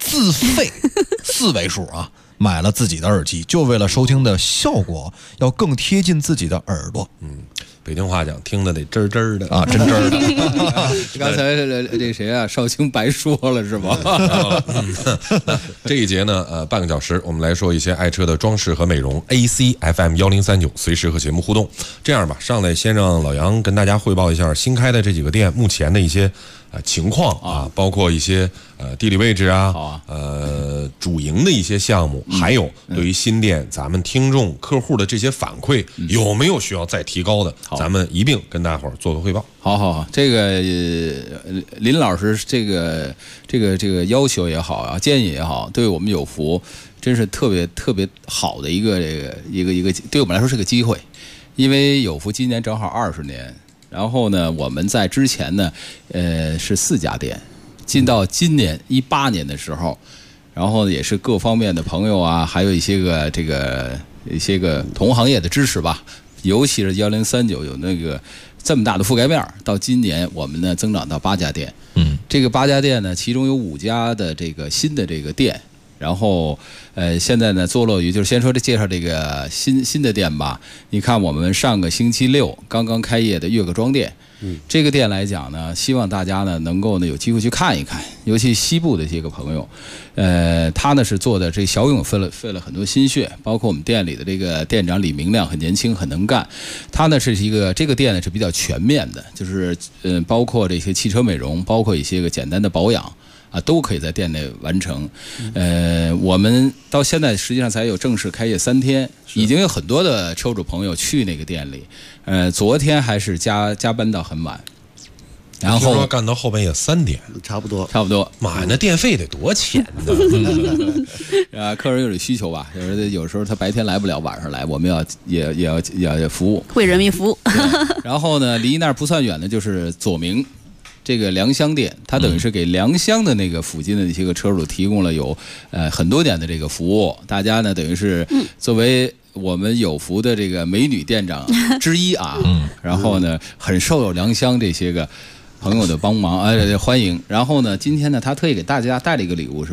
4位数买了自己的耳机，就为了收听的效果要更贴近自己的耳朵。 北京话讲，听得得真真的啊，真真的。 刚才这谁啊，少卿白说了是吧？ 这一节呢，半个小时，我们来说一些爱车的装饰和美容。ACFM 1039，随时和节目互动。这样吧，上来先让老杨跟大家汇报一下新开的这几个店目前的一些情况啊，包括一些地理位置啊，主营的一些项目，还有对于新店咱们听众客户的这些反馈，有没有需要再提高的？咱们一并跟大伙儿做个汇报。 好，这个林老师这个要求也好啊，建议也好，对我们有福真是特别好的一个对我们来说是个机会，因为有福今年正好20年，然后呢，我们在之前呢，是4家店，进到今年18年的时候，然后也是各方面的朋友啊，还有一些个一些个同行业的支持吧。尤其是1039有那个这么大的覆盖面，到今年我们呢增长到8家店。这个8家店呢，其中有5家的这个新的这个店，然后现在呢坐落于就是先说介绍这个新的店吧。你看我们上个星期6刚刚开业的悦个庄店。这个店来讲呢，希望大家呢能够呢有机会去看一看，尤其西部的这个朋友，他呢是做的这小勇费了很多心血，包括我们店里的这个店长李明亮很年轻很能干，他呢是这个店呢是比较全面的，就是包括这些汽车美容，包括一些个简单的保养。都可以在店内完成。我们到现在实际上才有正式开业3天，已经有很多的车主朋友去那个店里。昨天还是加班到很晚，然后干到后半夜3点， 差不多。 妈呀，那电费得多钱呢？ 客人有点需求吧，有时候他白天来不了，晚上来，我们也要服务， 为人民服务。 然后呢，离那儿不算远的就是左明。这个良乡店，它等于是给良乡的那个附近的一些个车主提供了有很多年的这个服务。大家呢等于是作为我们有福的这个美女店长之一啊，然后呢很受良乡这些个朋友的帮忙欢迎。然后呢，今天呢他特意给大家带了一个礼物是吧？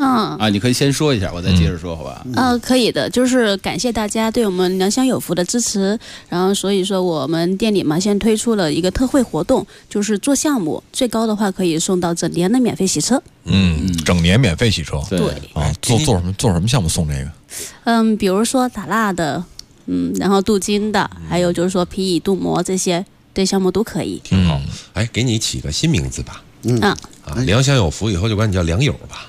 你可以先说一下，我再接着说，好吧？ 可以的，就是感谢大家对我们良乡有福的支持，然后所以说我们店里嘛，现在推出了一个特惠活动，就是做项目最高的话可以送到整年的免费洗车。 整年免费洗车。 对啊，做什么项目送这个？ 比如说打蜡的，然后镀金的，还有就是说皮椅镀膜这些，对项目都可以。 挺好。哎，给你起个新名字吧。良乡有福，以后就管你叫良友吧。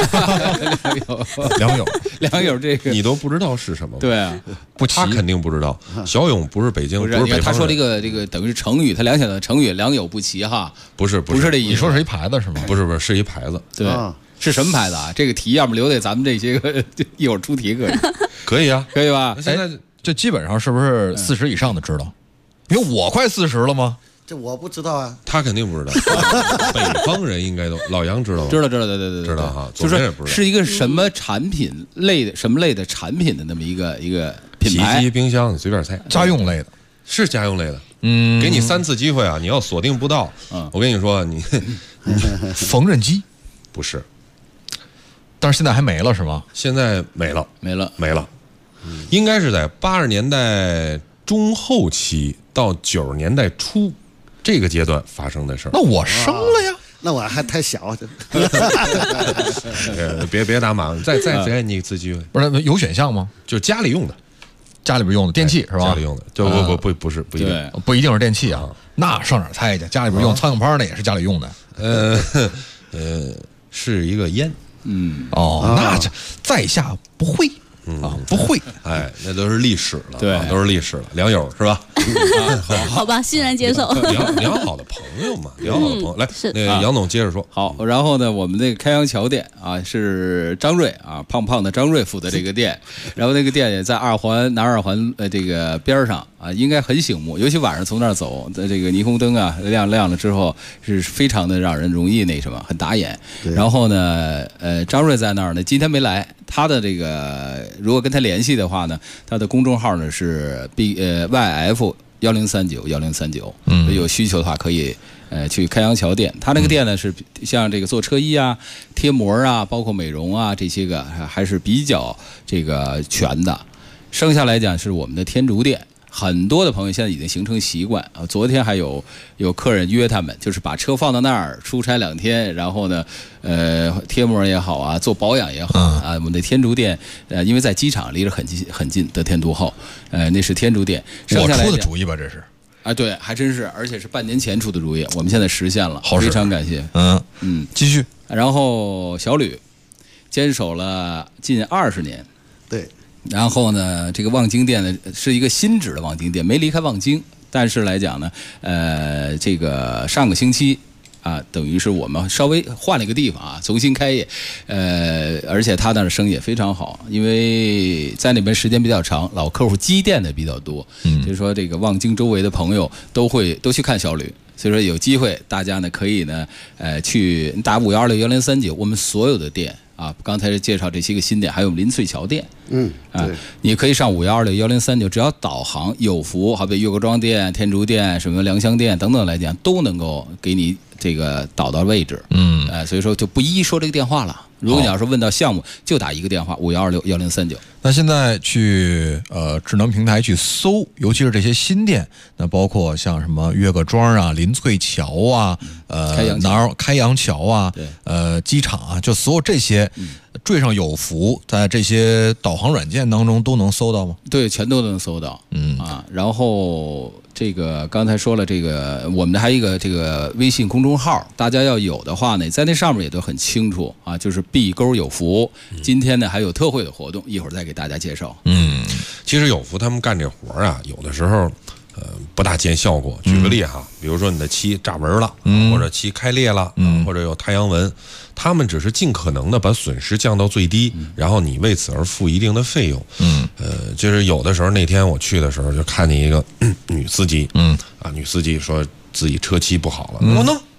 良友这个你都不知道是什么吗？ 对啊， 他肯定不知道。小勇不是北京，不是北方人。 他说这个等于是成语，他联想的成语良莠不齐哈。 不是这意思。 你说是一牌子是吗？ 不是，是一牌子。 对，是什么牌子啊？这个题要么留给咱们这些个一会儿出题可以啊， 可以吧？ 现在这基本上是不是40以上的知道？因为我快40了吗？ 这我不知道啊， 他肯定不知道。北方人应该都，老杨知道吗？ 知道，对， 知道哈。 是一个什么产品类的，什么类的产品的那么一个品牌。 洗衣机、冰箱，你随便猜。 家用类的， 是家用类的。给你3次机会啊，你要锁定不到，我跟你说，你缝纫机不是， 但是现在还没了是吗？ 现在没了，应该是在80年代中后期到90年代初这个阶段发生的事儿。 那我生了呀， 那我还太小。 别打码，再给你一次机会。 不是有选项吗？ 就家里用的， 家里边用的电器是吧？ 家里用的，就不一定是电器啊。那上哪儿猜去？家里边用苍蝇拍那也是家里用的。 是一个烟。 那这在下不会。不会， 哎，那都是历史了， 对， 都是历史了。良友是吧？ 好吧，欣然接受。 良好的朋友嘛，良好的朋友。来，那个杨总接着说。 好，然后呢，我们这个开阳桥店啊，是张瑞啊，胖的张瑞负责这个店，然后那个店也在南二环这个边上啊，应该很醒目，尤其晚上从那儿走，这个霓虹灯啊亮了之后，是非常的让人容易那什么，很打眼。然后呢，张瑞在那儿呢，今天没来，他的这个。如果跟他联系的话呢，他的公众号呢是YF10391039，有需求的话可以去开阳桥店。他那个店呢是像这个做车衣啊、贴膜啊，包括美容啊这些个还是比较这个全的。剩下来讲是我们的天竺店。很多的朋友现在已经形成习惯啊，昨天还有客人约他们，就是把车放到那儿出差2天，然后呢，贴膜也好啊，做保养也好啊，我们的天竺店，因为在机场离着很近，得天独厚，那是天竺店。 我出的主意吧，这是啊，对，还真是，而且是半年前出的主意，我们现在实现了，非常感谢。 继续。 然后小吕坚守了近20年， 对。 然后呢，这个望京店呢是一个新址的望京店，没离开望京。但是来讲呢，这个上个星期啊，等于是我们稍微换了一个地方啊，重新开业。而且他那儿生意也非常好，因为在那边时间比较长，老客户积淀的比较多。就是说这个望京周围的朋友都去看小吕。所以说有机会大家呢可以呢，去打5121039，我们所有的店。啊，刚才介绍这些个新店，还有林翠桥店，你可以上5121039，只要导航有福，好比岳各庄店、天竺店、什么良乡店等等来讲，都能够给你这个导到位置，所以说就不一一说这个电话了。如果你要是问到项目，就打一个电话5121039。 那现在去智能平台去搜，尤其是这些新店，那包括像什么岳各庄啊、林翠桥啊、开阳桥啊、机场啊，就所有这些缀上有福，在这些导航软件当中都能搜到吗？ 对，全都能搜到。然后这个刚才说了，这个我们还有一个这个微信公众号，大家要有的话呢，在那上面也都很清楚啊，就是碧沟有福。今天呢还有特惠的活动，一会儿再给大家介绍。 其实有福他们干这活啊，有的时候不大见效果。举个例哈，比如说你的漆炸纹了，或者漆开裂了，或者有太阳纹，他们只是尽可能的把损失降到最低，然后你为此而付一定的费用。就是有的时候那天我去的时候就看见一个女司机，女司机说自己车漆不好了，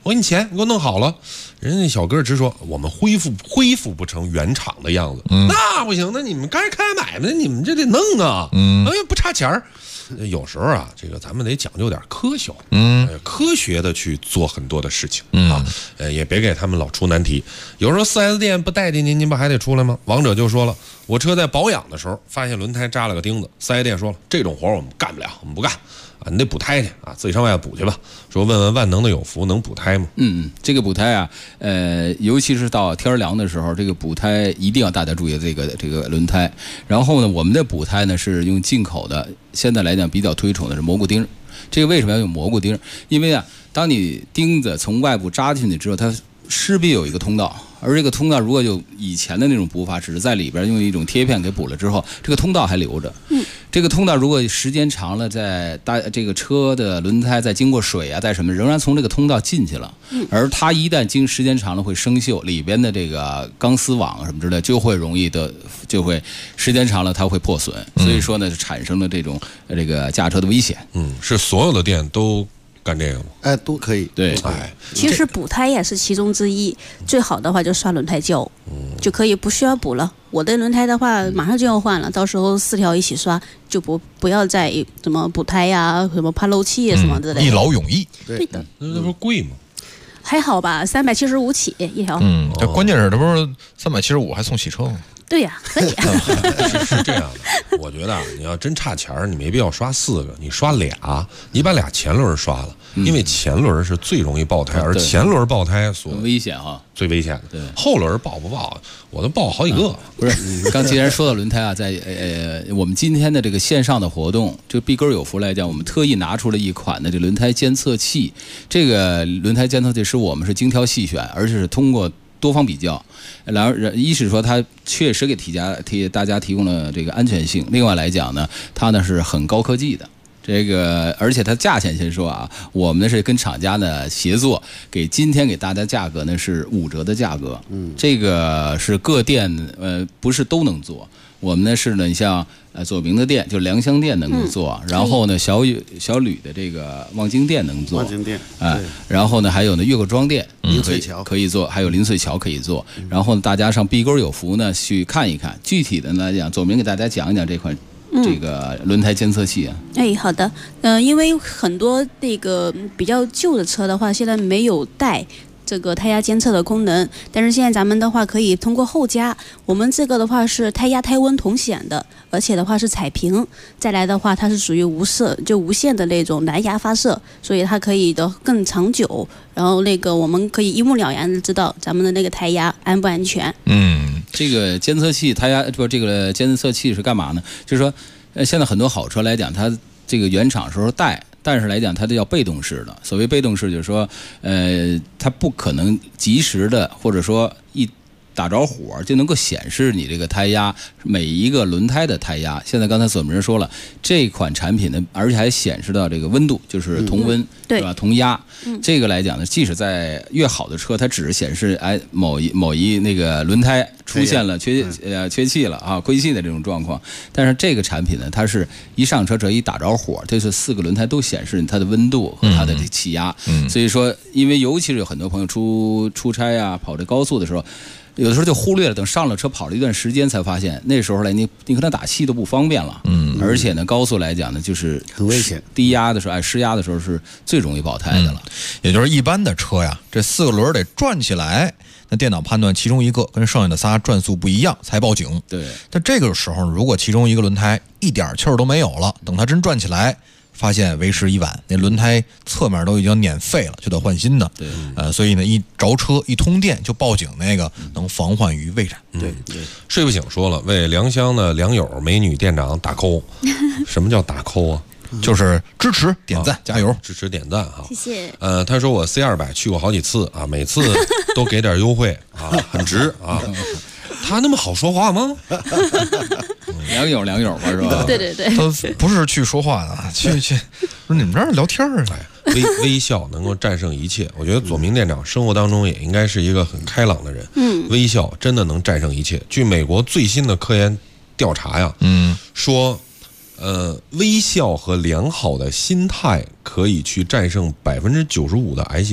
我给你钱，你给我弄好了。人家小哥直说，我们恢复不成原厂的样子，那不行，那你们该开买卖，你们这得弄啊，哎呀，不差钱儿。有时候啊，这个咱们得讲究点科学，科学的去做很多的事情啊，也别给他们老出难题。有时候 4S 店不待见您，您不还得出来吗？王者就说了，我车在保养的时候发现轮胎扎了个钉子，4S店说了，这种活我们干不了，我们不干啊，你得补胎去啊，自己上外补去吧。说问问万能的有福能补胎吗？ 这个补胎啊，尤其是到天凉的时候，这个补胎一定要大家注意这个轮胎。然后呢，我们的补胎呢是用进口的，现在来讲比较推崇的是蘑菇钉。这个为什么要用蘑菇钉？因为啊，当你钉子从外部扎进去之后，它势必有一个通道，而这个通道如果有以前的那种补法，只是在里边用一种贴片给补了之后，这个通道还留着。这个通道如果时间长了，在这个车的轮胎再经过水啊，在什么，仍然从这个通道进去了。而它一旦时间长了会生锈，里边的这个钢丝网什么之类就会容易就会时间长了它会破损。所以说呢，产生了这个驾车的危险。 是所有的店都干这个吗？ 哎，都可以。 对， 其实补胎也是其中之一。最好的话就刷轮胎胶，就可以不需要补了。我的轮胎的话马上就要换了，到时候4条一起刷，就不要再什么补胎呀，什么怕漏气什么之类的。 一劳永逸。 对的。 那不是贵吗？ 还好吧，375起一条。 这关键是这不是375还送洗车吗？ 对呀，可以。 是这样的，我觉得你要真差钱你没必要刷4个，你刷俩，你把俩前轮刷了，因为前轮是最容易爆胎，而前轮爆胎所危险啊， 最危险的。对，后轮爆不爆，我都爆好几个。 不是，刚既然说到轮胎啊，在我们今天的这个线上的活动，就必根有福来讲，我们特意拿出了一款的这轮胎监测器。这个轮胎监测器我们是精挑细选，而且是通过多方比较，然后一是说它确实给大家提供了这个安全性，另外来讲呢，它呢是很高科技的。这个，而且它价钱先说啊，我们呢是跟厂家呢协作，今天给大家价格呢是5折的价格。这个是各店不是都能做，我们呢是呢，你像左明的店就良乡店能够做，然后呢小吕的这个望京店能做， 望京店然后呢还有呢岳各庄店林萃桥可以做，还有林萃桥可以做，然后大家上必根有福呢去看一看，具体的来讲，左明给大家讲一讲这款这个轮胎监测器啊。 好的，因为很多那个比较旧的车的话，现在没有带这个胎压监测的功能，但是现在咱们的话可以通过后加，我们这个的话是胎压胎温同显的，而且的话是彩屏，再来的话它是属于无线的那种蓝牙发射，所以它可以的更长久，然后那个我们可以一目了然的知道咱们的那个胎压安不安全。 这个监测器这个监测器是干嘛呢？就是说现在很多好车来讲，它这个原厂时候带，但是来讲它这叫被动式的。所谓被动式就是说它不可能及时的，或者说一打着火就能够显示你这个胎压，每一个轮胎的胎压。现在刚才左明说了，这款产品呢，而且还显示到这个温度，就是同温，对吧？同压。这个来讲呢，即使在越好的车，它只是显示某一那个轮胎出现了缺气了啊，亏气的这种状况。但是这个产品呢，它是一上车只要一打着火，这是4个轮胎都显示它的温度和它的气压。所以说，因为尤其是有很多朋友出差啊，跑这高速的时候，有的时候就忽略了，等上了车跑了一段时间才发现，那时候来你可能打气都不方便了。而且呢，高速来讲呢，就是很危险， 低压的时候，施压的时候是最容易爆胎的了。 也就是一般的车呀，这4个轮得转起来，那电脑判断其中一个跟剩下的仨转速不一样才报警。 对。 但这个时候，如果其中一个轮胎一点气儿都没有了，等它真转起来，发现为时已晚，那轮胎侧面都已经碾废了，就得换新的。 对， 所以呢，一着车一通电就报警，那个能防患于未然。 对， 睡不醒说了，为良乡的良友美女店长打 call。什么叫打 call 啊？ 就是支持点赞，加油， 支持点赞哈。 谢谢。 他说我 C200去过好几次啊，每次都给点优惠啊，很值啊。他那么好说话吗？ 良友吧，是吧？ 对。 他不是去说话的，去说你们这儿聊天儿。 微笑能够战胜一切。我觉得左明店长生活当中也应该是一个很开朗的人。微笑真的能战胜一切。据美国最新的科研调查呀，说，微笑和良好的心态可以去战胜95%的癌细胞。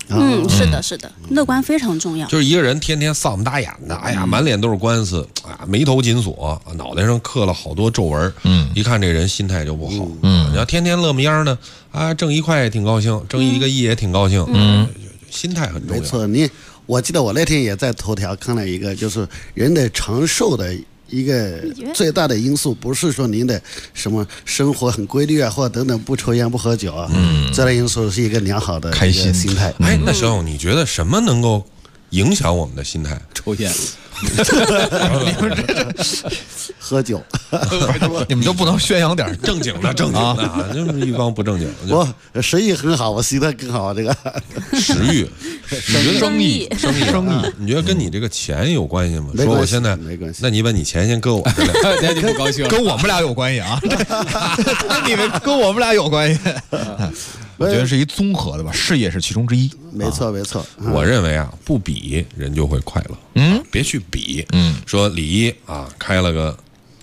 是的，是的，乐观非常重要。 就是一个人天天丧不打眼的，哎呀，满脸都是官司，啊，眉头紧锁，脑袋上刻了好多皱纹，一看这人心态就不好。你要天天乐么样呢，啊，挣1块也挺高兴，挣1个亿也挺高兴，心态很重要。 没错，我记得我那天也在头条看了一个，就是人的长寿的一个最大的因素，不是说您的什么生活很规律啊，或者等等不抽烟不喝酒啊，最大的因素是一个良好的开心心态。 哎，那小勇，你觉得什么能够影响我们的心态？ 抽烟。 喝酒， 你们就不能宣扬点正经的啊？就是一帮不正经。 我生意很好，我心态更好。这个食欲，生意，你觉得跟你这个钱有关系吗？说我现在没关系， 那你把你钱先搁我这来， 那就不高兴。 跟我们俩有关系啊？你们跟我们俩有关系？我觉得是一综合的吧，事业是其中之一。 没错，没错。 我认为啊，不比人就会快乐。别去比。说李一啊开了个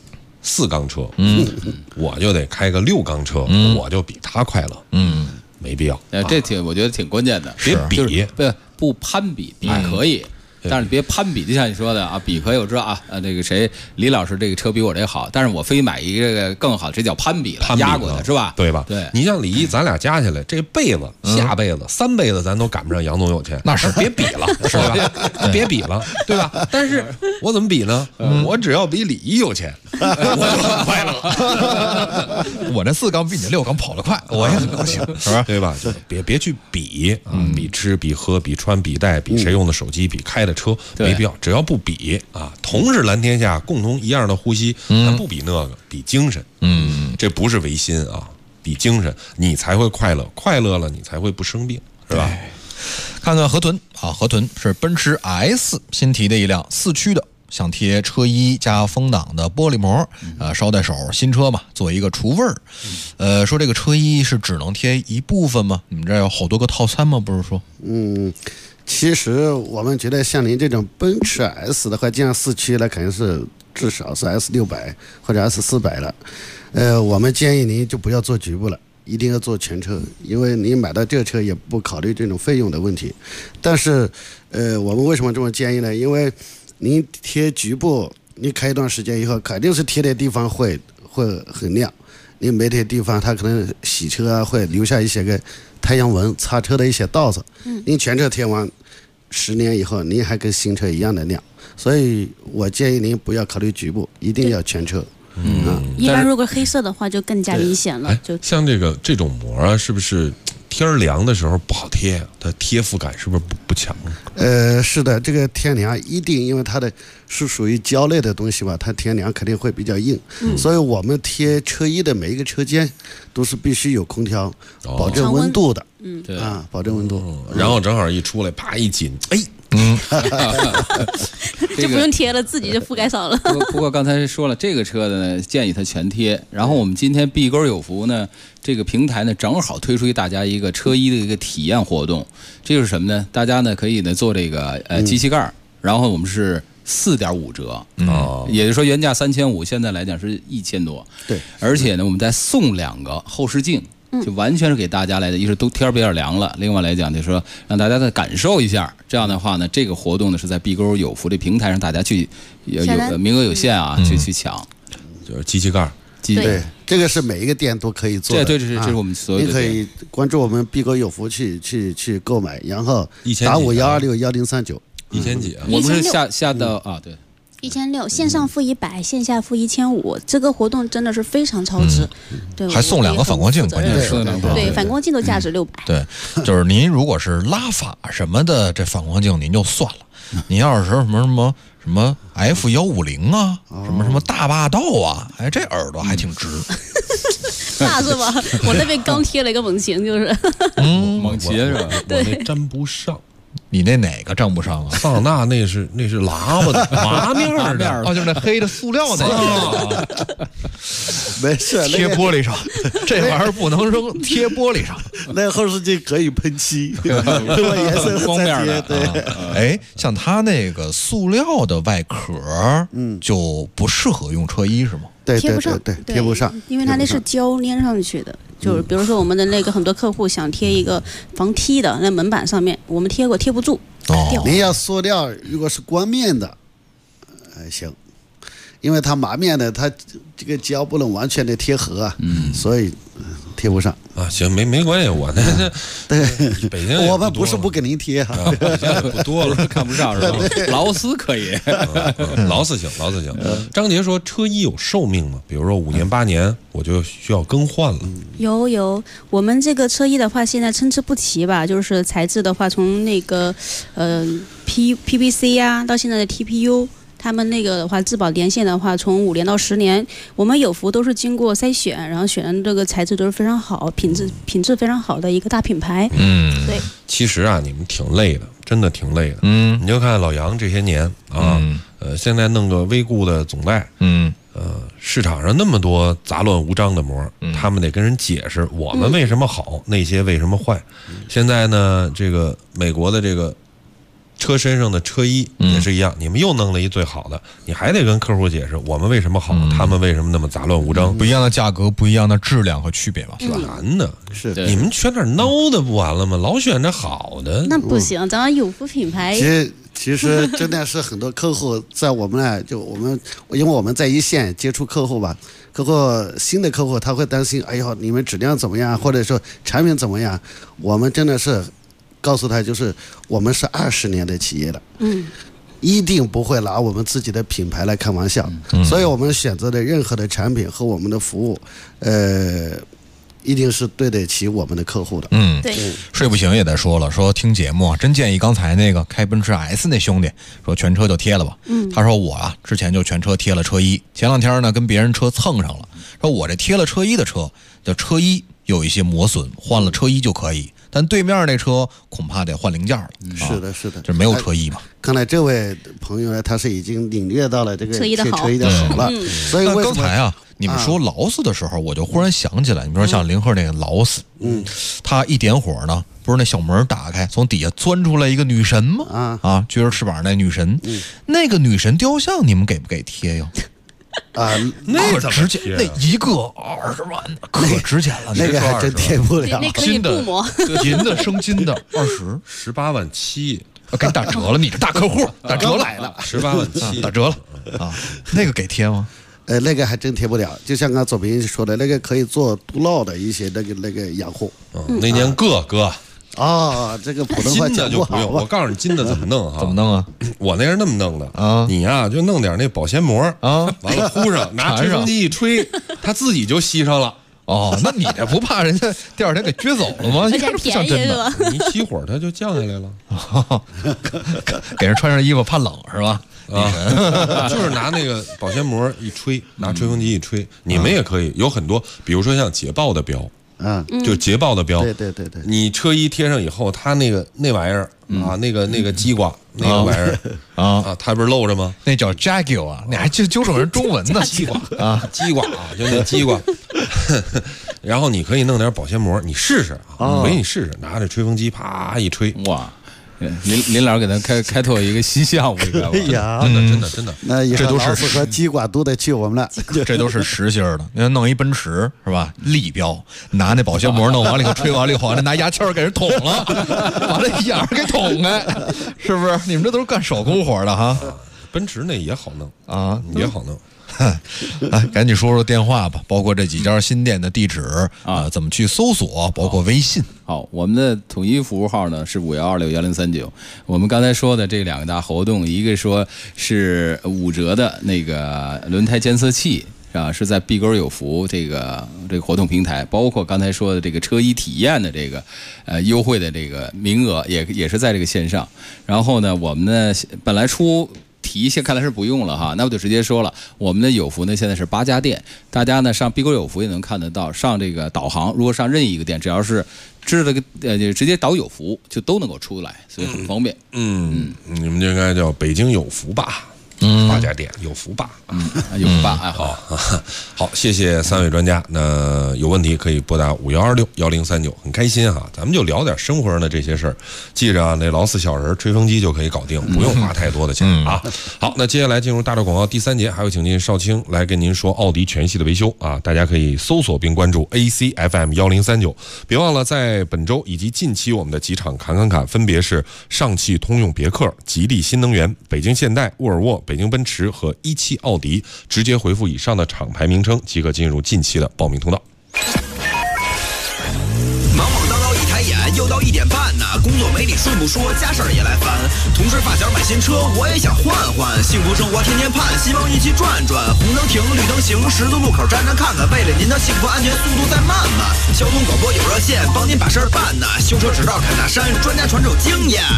4缸车，我就得开个6缸车，我就比他快乐。没必要。 这我觉得挺关键的。 别比， 不攀比，比可以。但是别攀比，就像你说的啊，比可以我知道啊，那个谁李老师这个车比我这好，但是我非买一个更好，这叫攀比了，压过的是吧？ 对吧？ 对， 你像李一，咱俩加起来这辈子、下辈子、3辈子，咱都赶不上杨总有钱。那是别比了，是吧？别比了，对吧？但是我怎么比呢？我只要比李一有钱，我就很快乐。 我这4缸比你6缸跑得快，我也很高兴，是吧？ 对吧？就别去比啊，比吃、比喝、比穿、比戴、比谁用的手机、比开的车，没必要。只要不比啊，同是蓝天下，共同一样的呼吸，咱不比那个，比精神。这不是违心啊，比精神，你才会快乐，快乐了你才会不生病，是吧？ 看看河豚啊，河豚是奔驰 S 新提的一辆4驱的。想贴车衣加风挡的玻璃膜，捎带手，新车嘛，做一个除味儿。说这个车衣是只能贴一部分吗？你们这有好多个套餐吗？不是说？ 其实我们觉得像您这种奔驰 S 的话，这样4驱呢，肯定是至少是 S600或者 S400了。我们建议您就不要做局部了，一定要做全车，因为你买到这车也不考虑这种费用的问题。但是，我们为什么这么建议呢？因为您贴局部，你开一段时间以后，肯定是贴的地方会很亮，你没贴地方，它可能洗车啊会留下一些个太阳纹，擦车的一些道子。您全车贴完10年以后，您还跟新车一样的亮。所以我建议您不要考虑局部，一定要全车。 一般如果黑色的话就更加明显了。就像这种膜啊，是不是天凉的时候不好贴？它贴肤感是不是不强？ 是的，这个天凉一定，因为它的是属于胶类的东西吧，它天凉肯定会比较硬。所以我们贴车衣的每一个车间都是必须有空调，保证温度的。 对啊，保证温度。 然后正好一出来，啪一紧，哎。 就不用贴了，自己就覆盖上了。 不过刚才说了，这个车的呢，建议它全贴。然后我们今天碧沟有福呢，这个平台呢，正好推出大家一个车衣的一个体验活动。这就是什么呢？大家呢可以呢做这个机器盖，然后我们是4.5折，也就是说原价3500，现在来讲是1000多。 对， 而且呢，我们再送2个后视镜。就完全是给大家来的，一是都天比较凉了，另外来讲就是说让大家再感受一下。这样的话呢，这个活动呢是在碧沟有福的平台上，大家去有名额有限啊，去抢， 就是机器盖。 对，这个是每一个店都可以做的。 对，这是我们所有的。 你可以关注我们碧沟有福去购买，然后打51261039。 1000几啊？ 我们是下到啊，对。 1600，线上付100，线下付1500，这个活动真的是非常超值。对， 还送2个反光镜，关键是对反光镜都价值600。 对，就是您如果是拉法什么的，这反光镜您就算了。您要是什么 F150啊，什么大霸道啊，哎，这耳朵还挺直。 那是吧？我那边刚贴了一个猛禽，就是猛禽是吧？ 我那沾不上。 你那哪个沾不上啊？ 桑塔纳那是喇叭的麻面的， 就是那黑的塑料那个。 没事， 贴玻璃上，这玩意儿不能扔，贴玻璃上。 那后视镜可以喷漆，颜色光面的。 对， 哎，像它那个塑料的外壳，就不适合用车衣是吗？ 对， 贴不上， 贴不上， 因为它那是胶粘上去的。 就是比如说我们的那个很多客户想贴一个防踢的那门板上面，我们贴过贴不住。 您要塑料，如果是光面的，行，因为它麻面的，它这个胶不能完全的贴合啊，所以贴不上啊。行，没关系，我那对北京我们不是不给您贴啊， 不多了， 看不上是吧？劳斯可以， 劳斯行。张杰说车衣有寿命吗？比如说5年8年，我就需要更换了。 有，我们这个车衣的话，现在参差不齐吧，就是材质的话，从那个PVC 呀，到现在的 TPU。他们那个的话，质保年限的话，从5年到10年，我们有福都是经过筛选，然后选的这个材质都是非常好，品质非常好的一个大品牌。对。 其实啊，你们挺累的，真的挺累的。你就看老杨这些年啊，现在弄个微固的总代，市场上那么多杂乱无章的膜，他们得跟人解释我们为什么好，那些为什么坏。现在呢，这个美国的这个。车身上的车衣也是一样，你们又弄了一最好的，你还得跟客户解释我们为什么好，他们为什么那么杂乱无章， 不一样的价格，不一样的质量和区别吧， 是吧？难的是， 你们选点孬的不完了吗？老选这好的， 那不行，咱们有福品牌。 其实真的是很多客户在我们那，因为我们在一线接触客户吧，新的客户他会担心，哎呦，你们质量怎么样，或者说产品怎么样？我们真的是。告诉他，就是我们是20年的企业了，一定不会拿我们自己的品牌来开玩笑，所以我们选择的任何的产品和我们的服务，一定是对得起我们的客户的。 对。 睡不醒也得说了，说听节目啊，真建议刚才那个开奔驰 S 那兄弟说全车就贴了吧。他说我啊之前就全车贴了车衣，前2天呢跟别人车蹭上了，说我这贴了车衣的车的车衣有一些磨损，换了车衣就可以。但对面那车恐怕得换零件了。 是的， 这没有车衣嘛。 看来这位朋友呢，他是已经领略到了这个车衣的好了。所以刚才啊，你们说劳斯的时候，我就忽然想起来，你比如说像林鹤那个劳斯，他一点火呢，不是那小门打开，从底下钻出来一个女神吗？撅着翅膀那女神，那个女神雕像你们给不给贴呀？ 那可值钱，那一个20万，可值钱了。 那个还真贴不了， 金的银的生金的 18.7万， 给你打折了，你这大客户打折了 ，18.7万打折了啊！那个给贴吗？ 那个还真贴不了，就像刚左平说的，那个可以做镀铬的一些那个养护。 那年哥。 这个普通话金的就不用，我告诉你金的怎么弄哈？ 怎么弄啊？ 我那是那么弄的啊！你呀就弄点那保鲜膜啊，完了糊上，拿吹风机一吹，它自己就吸上了。 那你这不怕人家第2天给撅走了吗？ 而且便宜是吧？ 你一熄火它就降下来了。 给人穿上衣服怕冷是吧？ 就是拿那个保鲜膜一吹，拿吹风机一吹，你们也可以有很多，比如说像捷豹的标。就捷豹的标， 对， 你车衣贴上以后，它那玩意儿啊，那个鸡瓜那个玩意儿啊，它不是露着吗？ 那叫 Jaguar 啊，你还纠正人中文呢？ 鸡瓜啊，就那鸡瓜。然后你可以弄点保鲜膜，你试试啊，回你试试，拿着吹风机啪一吹， 哇！林老师给他开拓一个新项目， 哎呀， 真的， 那以后劳斯和鸡瓜都得去我们了， 这都是实心的。你看弄一奔驰是吧？立标，拿那保鲜膜弄完了以后，吹完了以后，拿牙签给人捅了，把这眼儿给捅开，是不是？你们这都是干手工活的哈。 奔驰那也好弄啊， 也好弄。 赶紧说说电话吧，包括这几家新店的地址怎么去搜索，包括微信。 好，我们的统一服务号呢是51261039。我们刚才说的这2个大活动，一个说是5折的那个轮胎监测器。是在碧沟有福这个活动平台，包括刚才说的这个车衣体验的这个优惠的这个名额也是在这个线上。然后呢，我们呢本来出题现看来是不用了哈，那我就直接说了，我们的有福呢现在是8家店，大家呢上碧沟有福也能看得到，上这个导航，如果上任意一个店，只要是知道直接导有福就都能够出来，所以很方便。 你们这应该叫北京有福吧？ 大家点有福吧， 有福吧，好， 好，谢谢3位专家。那有问题可以拨打51261039，很开心哈，咱们就聊点生活上的这些事儿。记着啊，那劳斯小人吹风机就可以搞定，不用花太多的钱啊。好，那接下来进入大段广告第3节，还有请您少卿来跟您说奥迪全系的维修啊，大家可以搜索并关注 ACFM1039，别忘了在本周以及近期我们的几场侃，分别是上汽通用别克、吉利新能源、北京现代、沃尔沃、北京奔驰和17奥迪，直接回复以上的厂牌名称即可进入近期的报名通道。 忙忙叨叨一抬眼，又到1点半呢，工作没理顺不说，家事儿也来烦。同事发小买新车，我也想换换，幸福生活天天盼，希望一起转转。红灯停，绿灯行，十字路口站站看看，为了您的幸福安全，速度再慢慢。交通广播有热线，帮您把事儿办呢。修车指导侃大山，专家传授经验。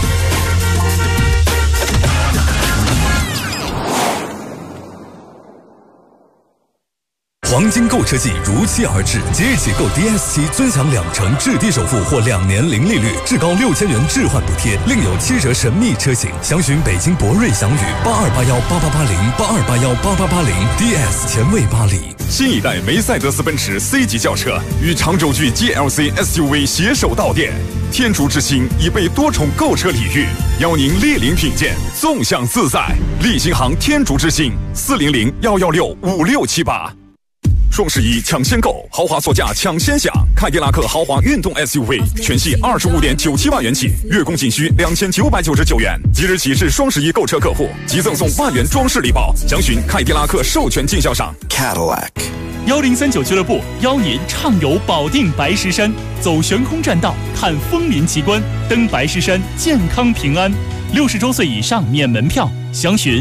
黄金购车季如期而至，即日起购 DS7尊享2成置地首付或2年零利率，至高6000元置换补贴，另有7折神秘车型。详询北京博瑞祥宇8281888082818880 DS 前卫巴黎。 新一代梅赛德斯奔驰 C 级轿车与长轴距 GLC SUV 携手到店，天竺之星已被多重购车礼遇，邀您莅临品鉴，纵享自在。立新行天竺之星40011656778。双11抢先购，豪华座驾抢先享，凯迪拉克豪华运动 SUV 全系25.97万元起，月供仅需2999元。即日起是双11购车客户，即赠送万元装饰礼包。详询凯迪拉克授权经销商 Cadillac。 1039俱乐部邀您畅游保定白石山，走悬空栈道，看枫林奇观，登白石山，健康平安。60周岁以上免门票，详询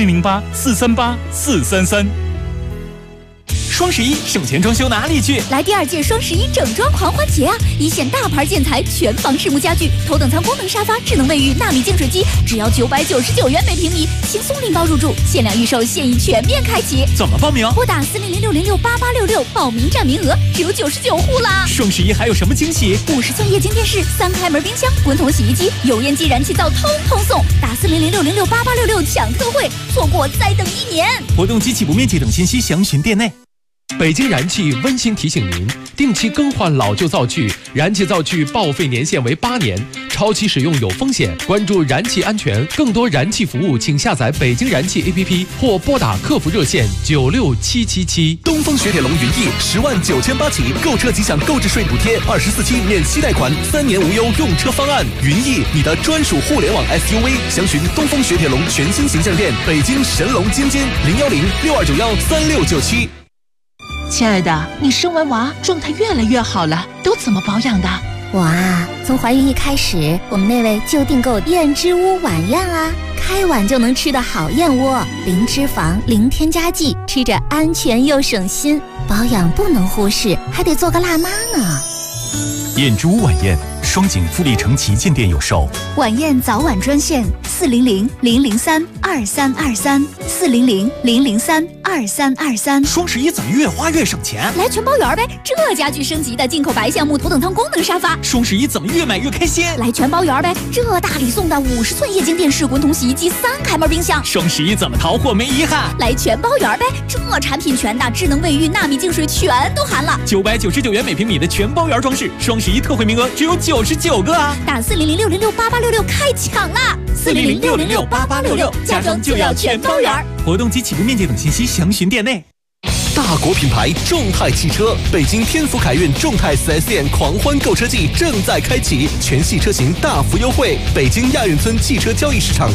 4008-438-433。双11省钱装修哪里去？ 来第2届双11整装狂欢节啊！一线大牌建材、全房实木家具、头等舱功能沙发、智能卫浴、纳米净水机，只要999元每平米，轻松拎包入住，限量预售，现已全面开启。 怎么报名？ 拨打400668866，报名占名额只有99户啦！ 双11还有什么惊喜 ？50寸液晶电视、3开门冰箱、滚筒洗衣机、油烟机、燃气灶通通送！打400668866抢特惠，错过再等1年。 活动及起步面积等信息详询店内。 北京燃气温馨提醒您，定期更换老旧灶具，燃气灶具报废年限为8年，超期使用有风险。关注燃气安全，更多燃气服务，请下载北京燃气 APP 或拨打客服热线96777。 东风雪铁龙云翼10万9800起，购车即享购置税补贴，24期免息贷款，3年无忧用车方案。云翼，你的专属互联网 SUV，详询东风雪铁龙全新形象店，北京神龙京间01062913697。 亲爱的，你生完娃状态越来越好了，都怎么保养的？ 我啊，从怀孕一开始，我们那位就订购燕之屋晚宴啊，开碗就能吃的好燕窝，零脂肪，零添加剂，吃着安全又省心。保养不能忽视，还得做个辣妈呢。 燕之屋晚宴，双井富力城旗舰店有售。 晚宴早晚专线400-003-2323，400-003-2323。 双11怎么越花越省钱？ 来全包圆呗！这家具升级的进口白橡木头等舱功能沙发。 双11怎么越买越开心？ 来全包圆呗！这大礼送的50寸液晶电视、滚筒洗衣机、3开门冰箱。 双11怎么淘货没遗憾？ 来全包圆呗！这产品全的，智能卫浴、纳米净水全都含了。 999元每平米的全包圆装饰，双11特惠名额只有99个啊！ 打400668866开抢啦！400668866，家装就要全包圆。 活动及起步面积等信息详询店内。 大国品牌众泰汽车，北京天府凯运众泰4S店狂欢购车季正在开启，全系车型大幅优惠。北京亚运村汽车交易市场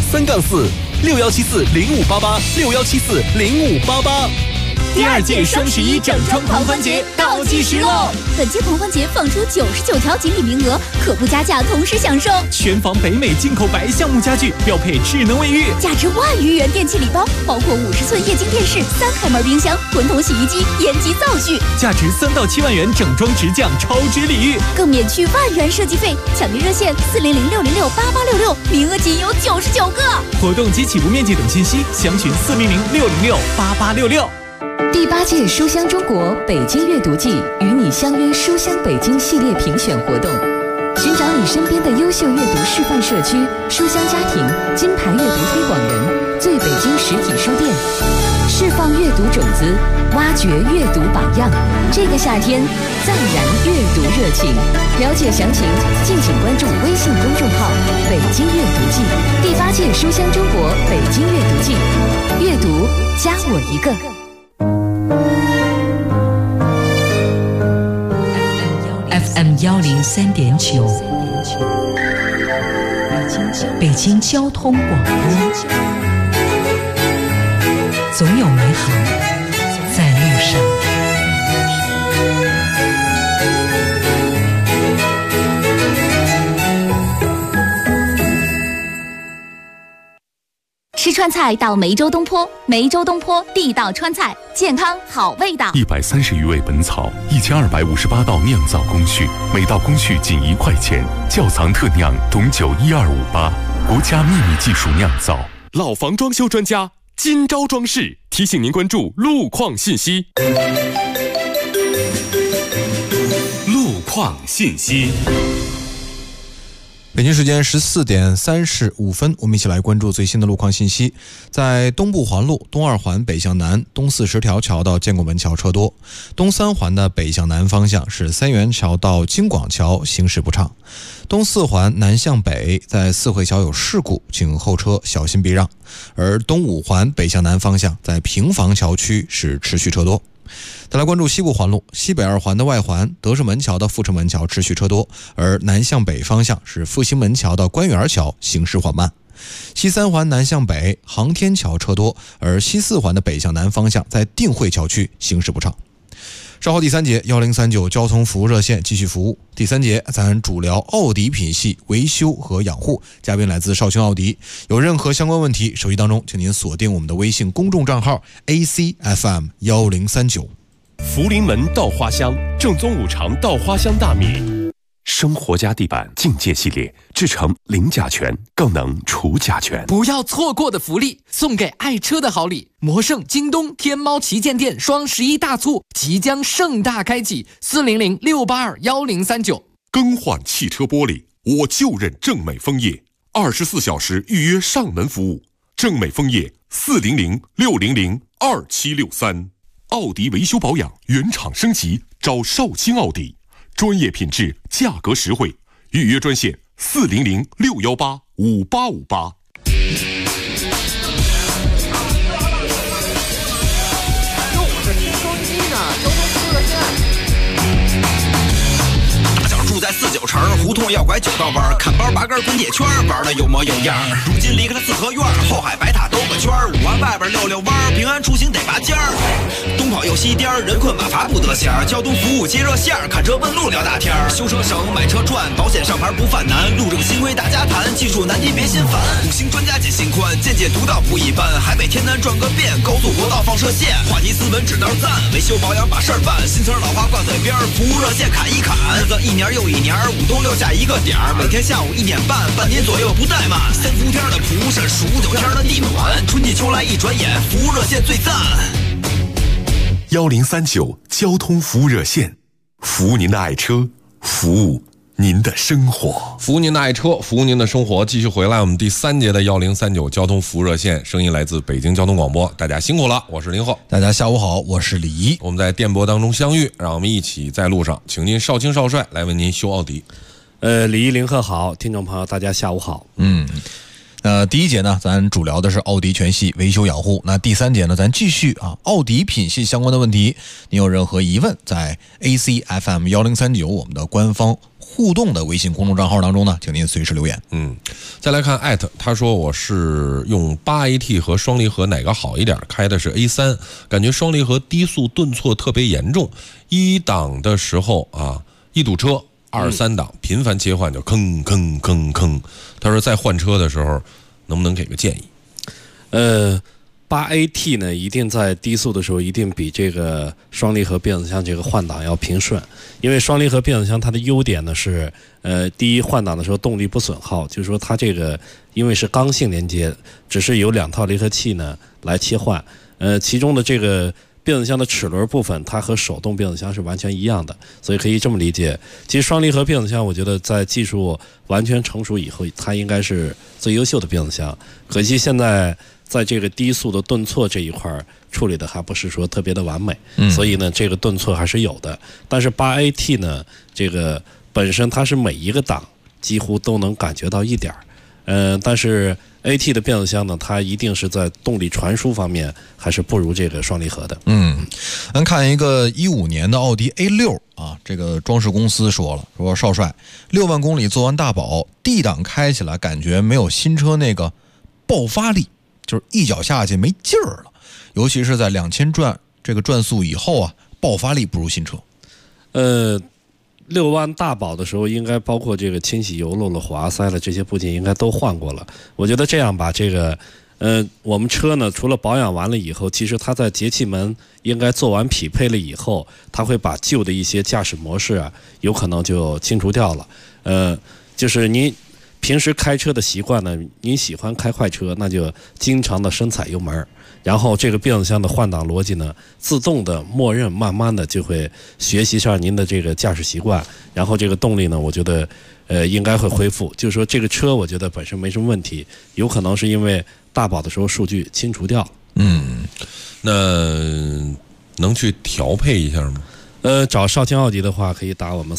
3-46174-0588，6174-0588。 第2届双11整装狂欢节倒计时喽！本届狂欢节放出99条锦鲤名额，可不加价同时享受全房北美进口白橡木家具，标配智能卫浴， 价值10000余元电器礼包，包括50寸液晶电视、3开门冰箱、滚筒洗衣机、烟机灶具， 价值3到7万元整装直降超值礼遇， 更免去10000元设计费。抢订热线400-606-8866，名额仅有99个。 活动及起步面积等信息详询400-606-8866。 第8届书香中国北京阅读季与你相约书香北京系列评选活动，寻找你身边的优秀阅读示范社区、书香家庭、金牌阅读推广人， 最北京实体书店，释放阅读种子，挖掘阅读榜样。这个夏天，再燃阅读热情。了解详情，敬请关注微信公众号“北京阅读季”，第8届书香中国北京阅读季，阅读加我一个。 FM 103.9，北京交通广播，总有美好在路上。 吃川菜到梅州东坡，梅州东坡地道川菜，健康好味道。 130余味本草，1258道酿造工序，每道工序仅1块钱。窖藏特酿董酒12588，国家秘密技术酿造。 老房装修专家金招装饰提醒您关注路况信息。路况信息。 北京时间14点35分，我们一起来关注最新的路况信息。在东部环路东2环北向南，东40条桥到建国门桥车多；东3环的北向南方向是三元桥到京广桥行驶不畅；东4环南向北在四惠桥有事故，请后车小心避让；而东5环北向南方向在平房桥区是持续车多。再来关注西部环路西北2环的外环德胜门桥到阜成门桥持续车多，而南向北方向是复兴门桥到官园桥行驶缓慢。西3环南向北航天桥车多，而西4环的北向南方向在定慧桥区行驶不畅。稍后第3节1039交通服务热线继续服务。第3节咱主聊奥迪品系维修和养护，嘉宾来自绍兴奥迪。有任何相关问题，手机当中请您锁定我们的微信公众账号 ACFM1039。 福临门稻花香，正宗五常稻花香大米。生活家地板境界系列制成零甲醛，更能除甲醛。 不要错过的福利，送给爱车的好礼！魔圣、京东、天猫旗舰店双11大促即将盛大开启，400-682-1039。 更换汽车玻璃，我就认正美枫叶，24小时预约上门服务。正美枫叶400-600-2763。奥迪维修保养原厂升级，找绍兴奥迪，专业品质，价格实惠，预约专线400-618-5858。 住在49城，胡同要拐9道弯，看包拔根滚铁圈，玩的有模有样。如今离开了四合院，后海白塔兜个圈，5环外边溜溜弯，平安出行得拔尖儿。东跑右西颠，人困马乏不得闲，交通服务接热线，看车问路聊大天。修车省，买车赚，保险上牌不犯难，路正新规大家谈，技术难题别心烦。5星专家解心宽，见解独到不一般，海北天南转个遍，高速国道放射线，话题斯文指道赞，维修保养把事儿办，新词老话挂嘴边，服务热线砍一砍，日子一年又一年，5冬6夏一个点儿，每天下午1点半，半年左右不怠慢。3伏天的蒲扇，数9天的地暖，春季秋来一转眼，服务热线最赞。 1039交通服务热线，服务您的爱车，服务您的生活， 服务您的爱车，服务您的生活。继续回来，我们第3节的1039交通服务热线，声音来自北京交通广播，大家辛苦了，我是林鹤， 大家下午好，我是李怡。 我们在电波当中相遇，让我们一起在路上，请您少卿少帅来为您修奥迪。 李怡、林鹤好，听众朋友大家下午好。 第1节呢，咱主聊的是奥迪全系维修养护。那第3节呢，咱继续奥迪品系相关的问题，您有任何疑问，在 ACFM1039我们的官方互动的微信公众账号当中呢，请您随时留言。 再来看他说我是用8AT 和双离合哪个好一点？开的是 A3，感觉双离合低速顿挫特别严重，1档的时候一堵车2、3档频繁切换就吭吭吭吭。他说在换车的时候能不能给个建议 ？8AT 呢，一定在低速的时候一定比这个双离合变速箱这个换挡要平顺，因为双离合变速箱它的优点呢是，第一换挡的时候动力不损耗，就是说它这个因为是刚性连接，只是有2套离合器呢来切换，其中的这个变速箱的齿轮部分，它和手动变速箱是完全一样的，所以可以这么理解。其实双离合变速箱，我觉得在技术完全成熟以后，它应该是最优秀的变速箱。可惜现在在这个低速的顿挫这一块处理的还不是说特别的完美，所以呢，这个顿挫还是有的。但是 8AT 呢，这个本身它是每一个档几乎都能感觉到一点但是 AT 的变速箱呢，它一定是在动力传输方面还是不如这个双离合的。 咱看一个15年的奥迪 A6啊，这个装饰公司说了，说少帅6万公里做完大保 ，D 档开起来感觉没有新车那个爆发力，就是一脚下去没劲儿了，尤其是在2000转这个转速以后啊，爆发力不如新车。 6万大保的时候，应该包括这个清洗油漏了、火花塞了这些部件应该都换过了。我觉得这样吧，这个我们车呢，除了保养完了以后，其实它在节气门应该做完匹配了以后，它会把旧的一些驾驶模式啊，有可能就清除掉了。就是您平时开车的习惯呢，您喜欢开快车，那就经常的深踩油门。然后这个变速箱的换挡逻辑呢，自动的默认慢慢的就会学习上您的这个驾驶习惯，然后这个动力呢，我觉得应该会恢复。就是说这个车我觉得本身没什么问题，有可能是因为大保的时候数据清除掉。 那能去调配一下吗？ 找少卿奥迪的话，可以打我们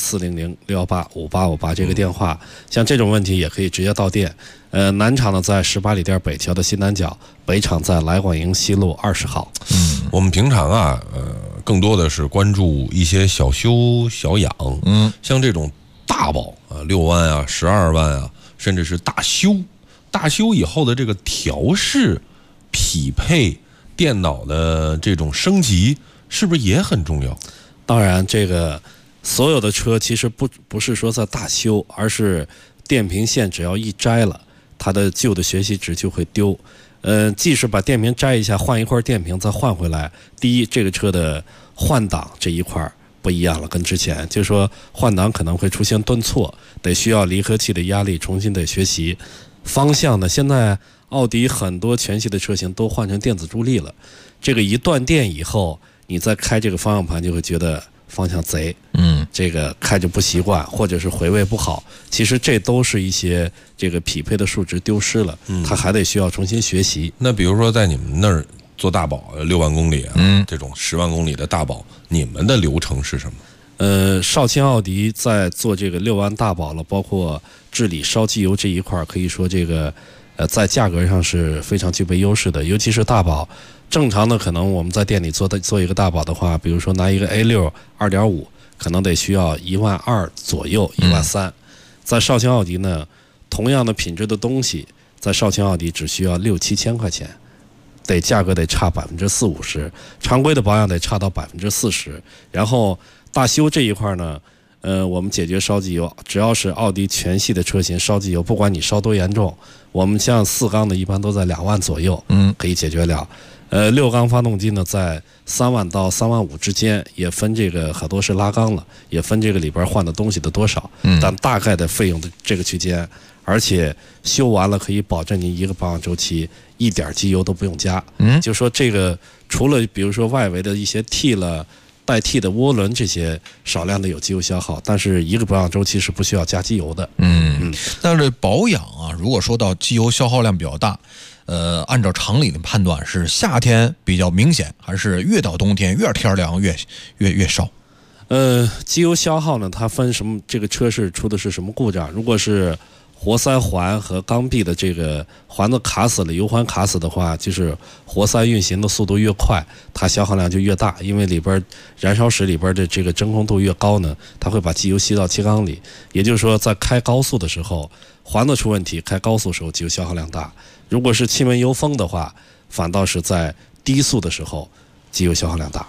400-618-5858这个电话。像这种问题也可以直接到店。南厂呢在18里店北桥的西南角，北厂在来广营西路20号。 我们平常啊，更多的是关注一些小修小养。像这种大保啊，6万啊、12万啊，甚至是大修以后的这个调试、匹配、电脑的这种升级，是不是也很重要？ 当然，这个所有的车其实不是说在大修，而是电瓶线只要一摘了，它的旧的学习值就会丢。即使把电瓶摘一下，换一块电瓶再换回来，第一，这个车的换挡这一块不一样了，跟之前就是说换挡可能会出现顿挫，得需要离合器的压力重新得学习。方向呢，现在奥迪很多全系的车型都换成电子助力了，这个一断电以后，你再开这个方向盘就会觉得方向贼，这个开着不习惯，或者是回味不好。其实这都是一些这个匹配的数值丢失了，它还得需要重新学习。 那比如说在你们那儿做大保6万公里啊，这种10万公里的大保，你们的流程是什么？ 少卿奥迪在做这个6万大保了，包括治理烧机油这一块，可以说这个在价格上是非常具备优势的，尤其是大保。正常的可能我们在店里做一个大保的话，比如说拿一个 A6 2.5，可能得需要1万2左右，1万3。在少卿奥迪呢，同样的品质的东西，在少卿奥迪只需要6-7千块钱，价格得差40-50%，常规的保养得差到40%。然后大修这一块呢，我们解决烧机油，只要是奥迪全系的车型烧机油，不管你烧多严重，我们像4缸的一般都在2万左右，可以解决了。6缸发动机呢，在3万到3万5之间，也分这个很多是拉缸了，也分这个里边换的东西的多少，但大概的费用的这个区间，而且修完了可以保证您一个保养周期一点机油都不用加。就说这个除了比如说外围的一些代替的涡轮这些少量的有机油消耗，但是一个保养周期是不需要加机油的。 但是保养啊，如果说到机油消耗量比较大，按照常理的判断是夏天比较明显，还是越到冬天越天凉越烧？ 机油消耗呢，它分什么？这个车是出的是什么故障？如果是活塞环和缸壁的这个环子卡死了，油环卡死的话，就是活塞运行的速度越快，它消耗量就越大，因为里边燃烧室里边的这个真空度越高呢，它会把机油吸到气缸里。也就是说，在开高速的时候，环子出问题，开高速的时候机油消耗量大。如果是气门油封的话，反倒是在低速的时候机油消耗量大。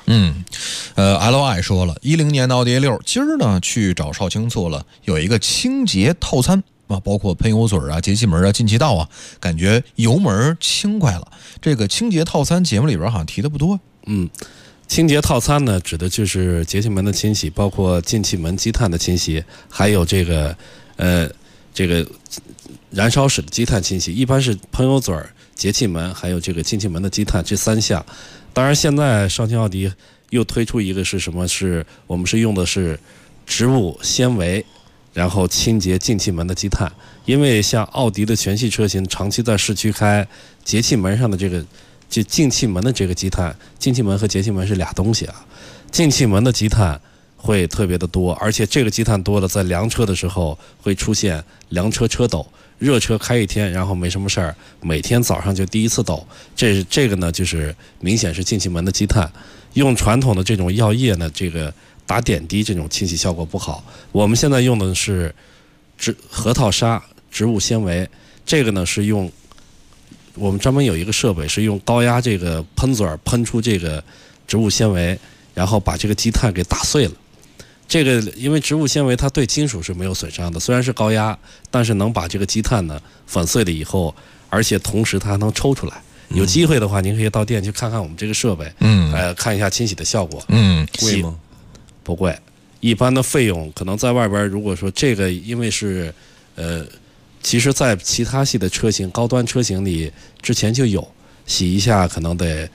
LI 说了，10年的奥迪 A6，今儿呢去找少卿做了有一个清洁套餐啊，包括喷油嘴啊、节气门啊、进气道啊，感觉油门轻快了。这个清洁套餐节目里边好像提的不多。 清洁套餐呢，指的就是节气门的清洗，包括进气门积碳的清洗，还有这个燃烧室的积碳清洗，一般是喷油嘴、节气门还有这个进气门的积碳这3项。当然现在少卿奥迪又推出一个是什么？是我们是用的是植物纤维然后清洁进气门的积碳。因为像奥迪的全系车型长期在市区开，节气门上的这个就进气门的这个积碳，进气门和节气门是俩东西啊。进气门的积碳会特别的多，而且这个积碳多了，在凉车的时候会出现凉车车抖。热车开一天，然后没什么事儿，每天早上就第一次抖，这个呢就是明显是进气门的积碳。用传统的这种药液呢，这个打点滴这种清洗效果不好。我们现在用的是核桃沙植物纤维，这个呢是用我们专门有一个设备是用高压这个喷嘴喷出这个植物纤维，然后把这个积碳给打碎了。这个因为植物纤维它对金属是没有损伤的，虽然是高压，但是能把这个积碳呢粉碎了以后，而且同时它还能抽出来。有机会的话，您可以到店去看看我们这个设备，看一下清洗的效果。 贵吗？ 不贵，一般的费用可能在外边，如果说这个因为是其实在其他系的车型高端车型里之前就有，洗一下可能得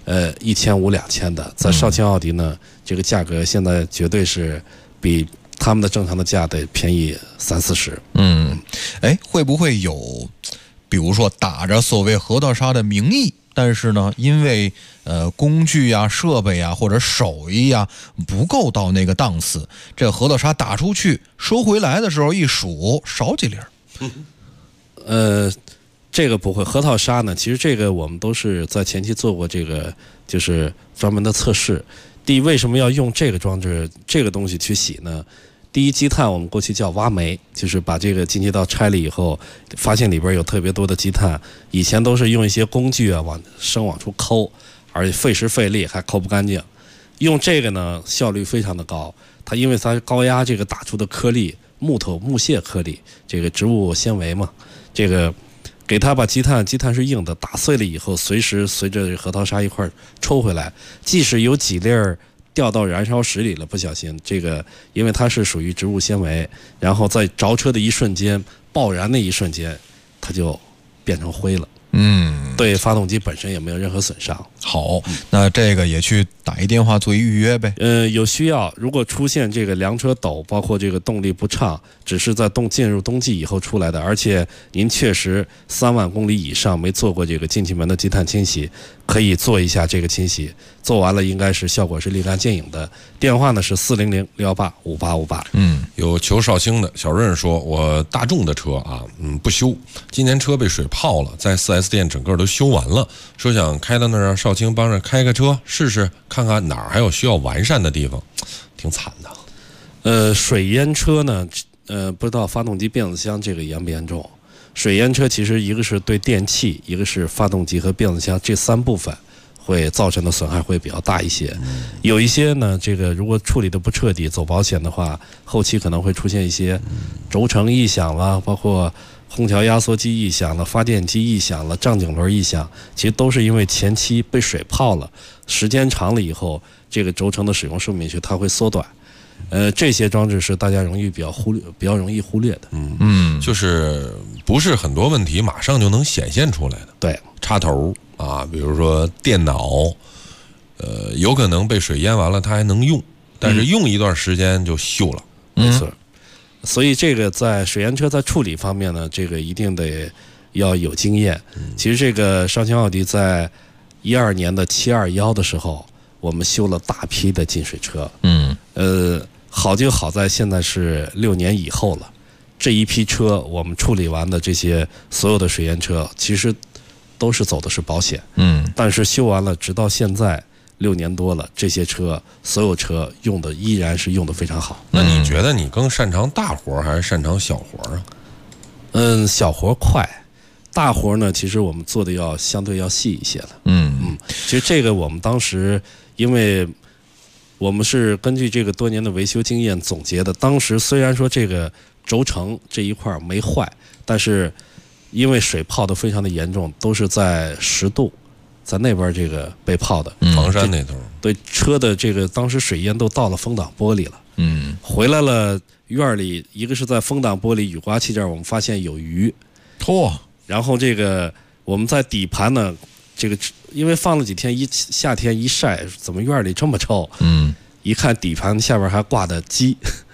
1500、2000的，在绍兴奥迪呢，这个价格现在绝对是比他们的正常的价得便宜30-40。 会不会有，比如说打着所谓核桃沙的名义，但是呢，因为工具啊、设备啊或者手艺啊不够到那个档次，这核桃沙打出去收回来的时候一数少几粒儿。 这个不会，核桃沙呢，其实这个我们都是在前期做过这个就是专门的测试。第一，为什么要用这个装置这个东西去洗呢？第一，积碳我们过去叫挖煤，就是把这个进气道拆了以后，发现里边有特别多的积碳，以前都是用一些工具啊往出抠，而且费时费力还抠不干净。用这个呢，效率非常的高，它因为它高压这个打出的颗粒，木屑颗粒，这个植物纤维嘛，这个给它把积碳是硬的，打碎了以后，随时随着核桃沙一块抽回来，即使有几粒儿掉到燃烧室里了，不小心这个，因为它是属于植物纤维，然后在着车的一瞬间，爆燃的一瞬间，它就变成灰了。对发动机本身也没有任何损伤。 好，那这个也去打一电话做一预约呗。 有需要，如果出现这个凉车抖，包括这个动力不畅，只是在进入冬季以后出来的，而且您确实3万公里以上没做过这个进气门的积碳清洗，可以做一下这个清洗，做完了应该是效果是立竿见影的。电话呢是400-618-5858。 有求绍兴的小润说，我大众的车啊，不修，今年车被水泡了，在4S 店整个都修完了，说想开到那儿让绍兴帮着开个车试试，看看哪儿还有需要完善的地方，挺惨的。水淹车呢，不知道发动机变速箱这个严不严重。水淹车其实一个是对电器，一个是发动机和变速箱这3部分会造成的损害会比较大一些。有一些呢，这个如果处理的不彻底，走保险的话，后期可能会出现一些轴承异响了，包括空调压缩机异响了，发电机异响了，杖颈轮异响，其实都是因为前期被水泡了，时间长了以后，这个轴承的使用寿命区它会缩短。这些装置是大家比较容易忽略的。 就是不是很多问题马上就能显现出来的。 对， 插头啊，比如说电脑，有可能被水淹完了，它还能用，但是用一段时间就锈了。 没错。所以这个在水淹车在处理方面呢，这个一定得要有经验。其实这个绍兴奥迪在12年的721的时候，我们修了大批的进水车。好就好在现在是6年以后了，这一批车我们处理完的这些所有的水淹车，其实都是走的是保险。但是修完了，直到现在6年多了，这些车所有车用的依然是用的非常好。 那你觉得你更擅长大活还是擅长小活啊？ 小活快，大活呢，其实我们做的相对要细一些了。其实这个我们当时因为我们是根据这个多年的维修经验总结的。当时虽然说这个轴承这一块没坏，但是因为水泡的非常的严重，都是在10度，在那边这个被泡的。 房山那头。 对，车的这个当时水淹都到了风挡玻璃了。回来了院里，一个是在风挡玻璃雨刮器这儿，我们发现有鱼。然后这个我们在底盘呢，这个因为放了几天，夏天一晒，怎么院里这么臭？一看底盘下边还挂的鸡，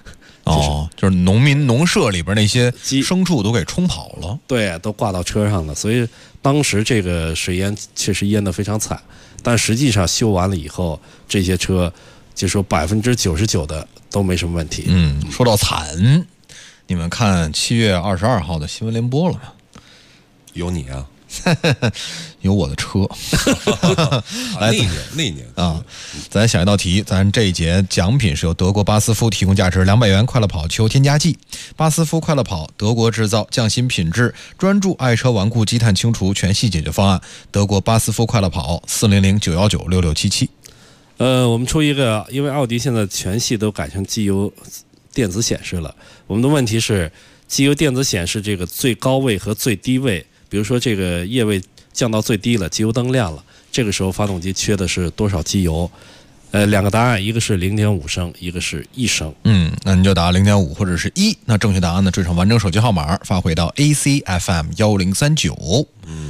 就是农舍里边那些牲畜都给冲跑了， 对，都挂到车上了。所以当时这个水淹确实淹得非常惨，但实际上修完了以后，这些车就说99%的都没什么问题。 说到惨，你们看7月22号的新闻联播了吗？ 有你啊。 有我的车那年啊，咱想一道题，咱这一节奖品是由德国巴斯夫提供价值200元快乐跑秋添加剂。巴斯夫快乐跑，德国制造，匠心品质，专注爱车顽固积碳清除全系解决方案。德国巴斯夫快乐跑400-919-6677。 我们出一个，因为奥迪现在全系都改成机油电子显示了。我们的问题是，机油电子显示这个最高位和最低位。比如说这个液位降到最低了，机油灯亮了，这个时候发动机缺的是多少机油？两个答案，一个是0.5升，一个是1升。 那你就答0.5或者是1。那正确答案呢，缀上完整手机号码发回到 ACFM 1039。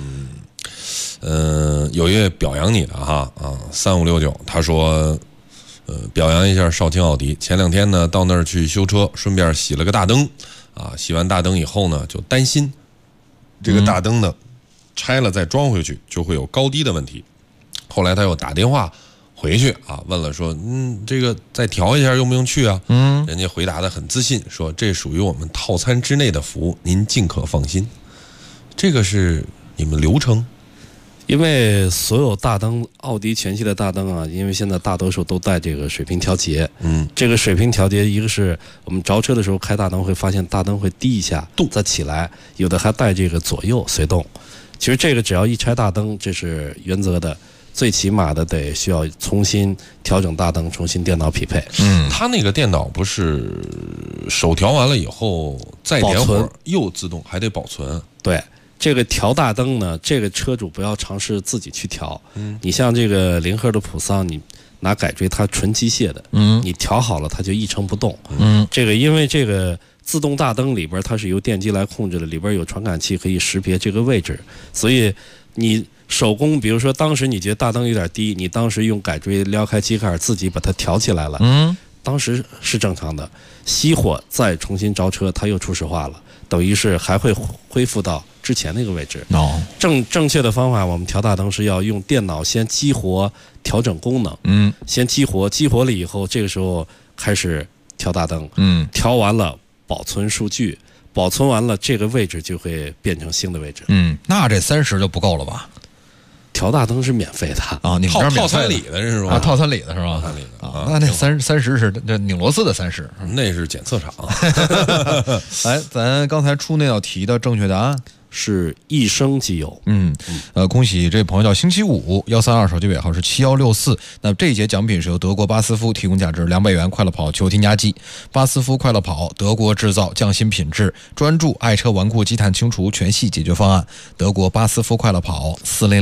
有一位表扬你的哈3569，他说表扬一下少卿奥迪。前2天呢到那儿去修车，顺便洗了个大灯洗完大灯以后呢就担心。这个大灯呢，拆了再装回去就会有高低的问题。后来他又打电话回去问了说，这个再调一下用不用去啊？人家回答的很自信，说这属于我们套餐之内的服务，您尽可放心。这个是你们流程？ 因为所有大灯，奥迪全系的大灯因为现在大多数都带这个水平调节。这个水平调节，一个是我们着车的时候开大灯会发现大灯会低一下再起来，有的还带这个左右随动。其实这个只要一拆大灯，这是原则的，最起码的得需要重新调整大灯，重新电脑匹配。 它那个电脑不是手调完了以后再点会儿又自动还得保存？ 对。这个调大灯呢，这个车主不要尝试自己去调。你像这个0赫的普桑，你拿改锥它纯机械的，你调好了它就一成不动。这个因为这个自动大灯里边它是由电机来控制的，里边有传感器可以识别这个位置，所以你手工，比如说当时你觉得大灯有点低，你当时用改锥撩开机盖自己把它调起来了，当时是正常的。熄火再重新着车，它又初始化了，等于是还会恢复到之前那个位置。正确的方法，我们调大灯是要用电脑先激活调整功能。先激活了以后，这个时候开始调大灯。调完了保存数据，保存完了这个位置就会变成新的位置。 那这30就不够了吧？ 调大灯是免费的你们这儿套餐里的是吧？ 套餐里的是吧？那30是这拧螺丝的30， 那是检测厂。 来，咱刚才出那道题的正确答案是1升机油。 恭喜这朋友叫星期五132，手机尾号是7164。那这一节奖品是由德国巴斯夫提供价值200元快乐跑秋添加剂。巴斯夫快乐跑，德国制造，匠心品质，专注爱车顽固积碳清除全系解决方案。德国巴斯夫快乐跑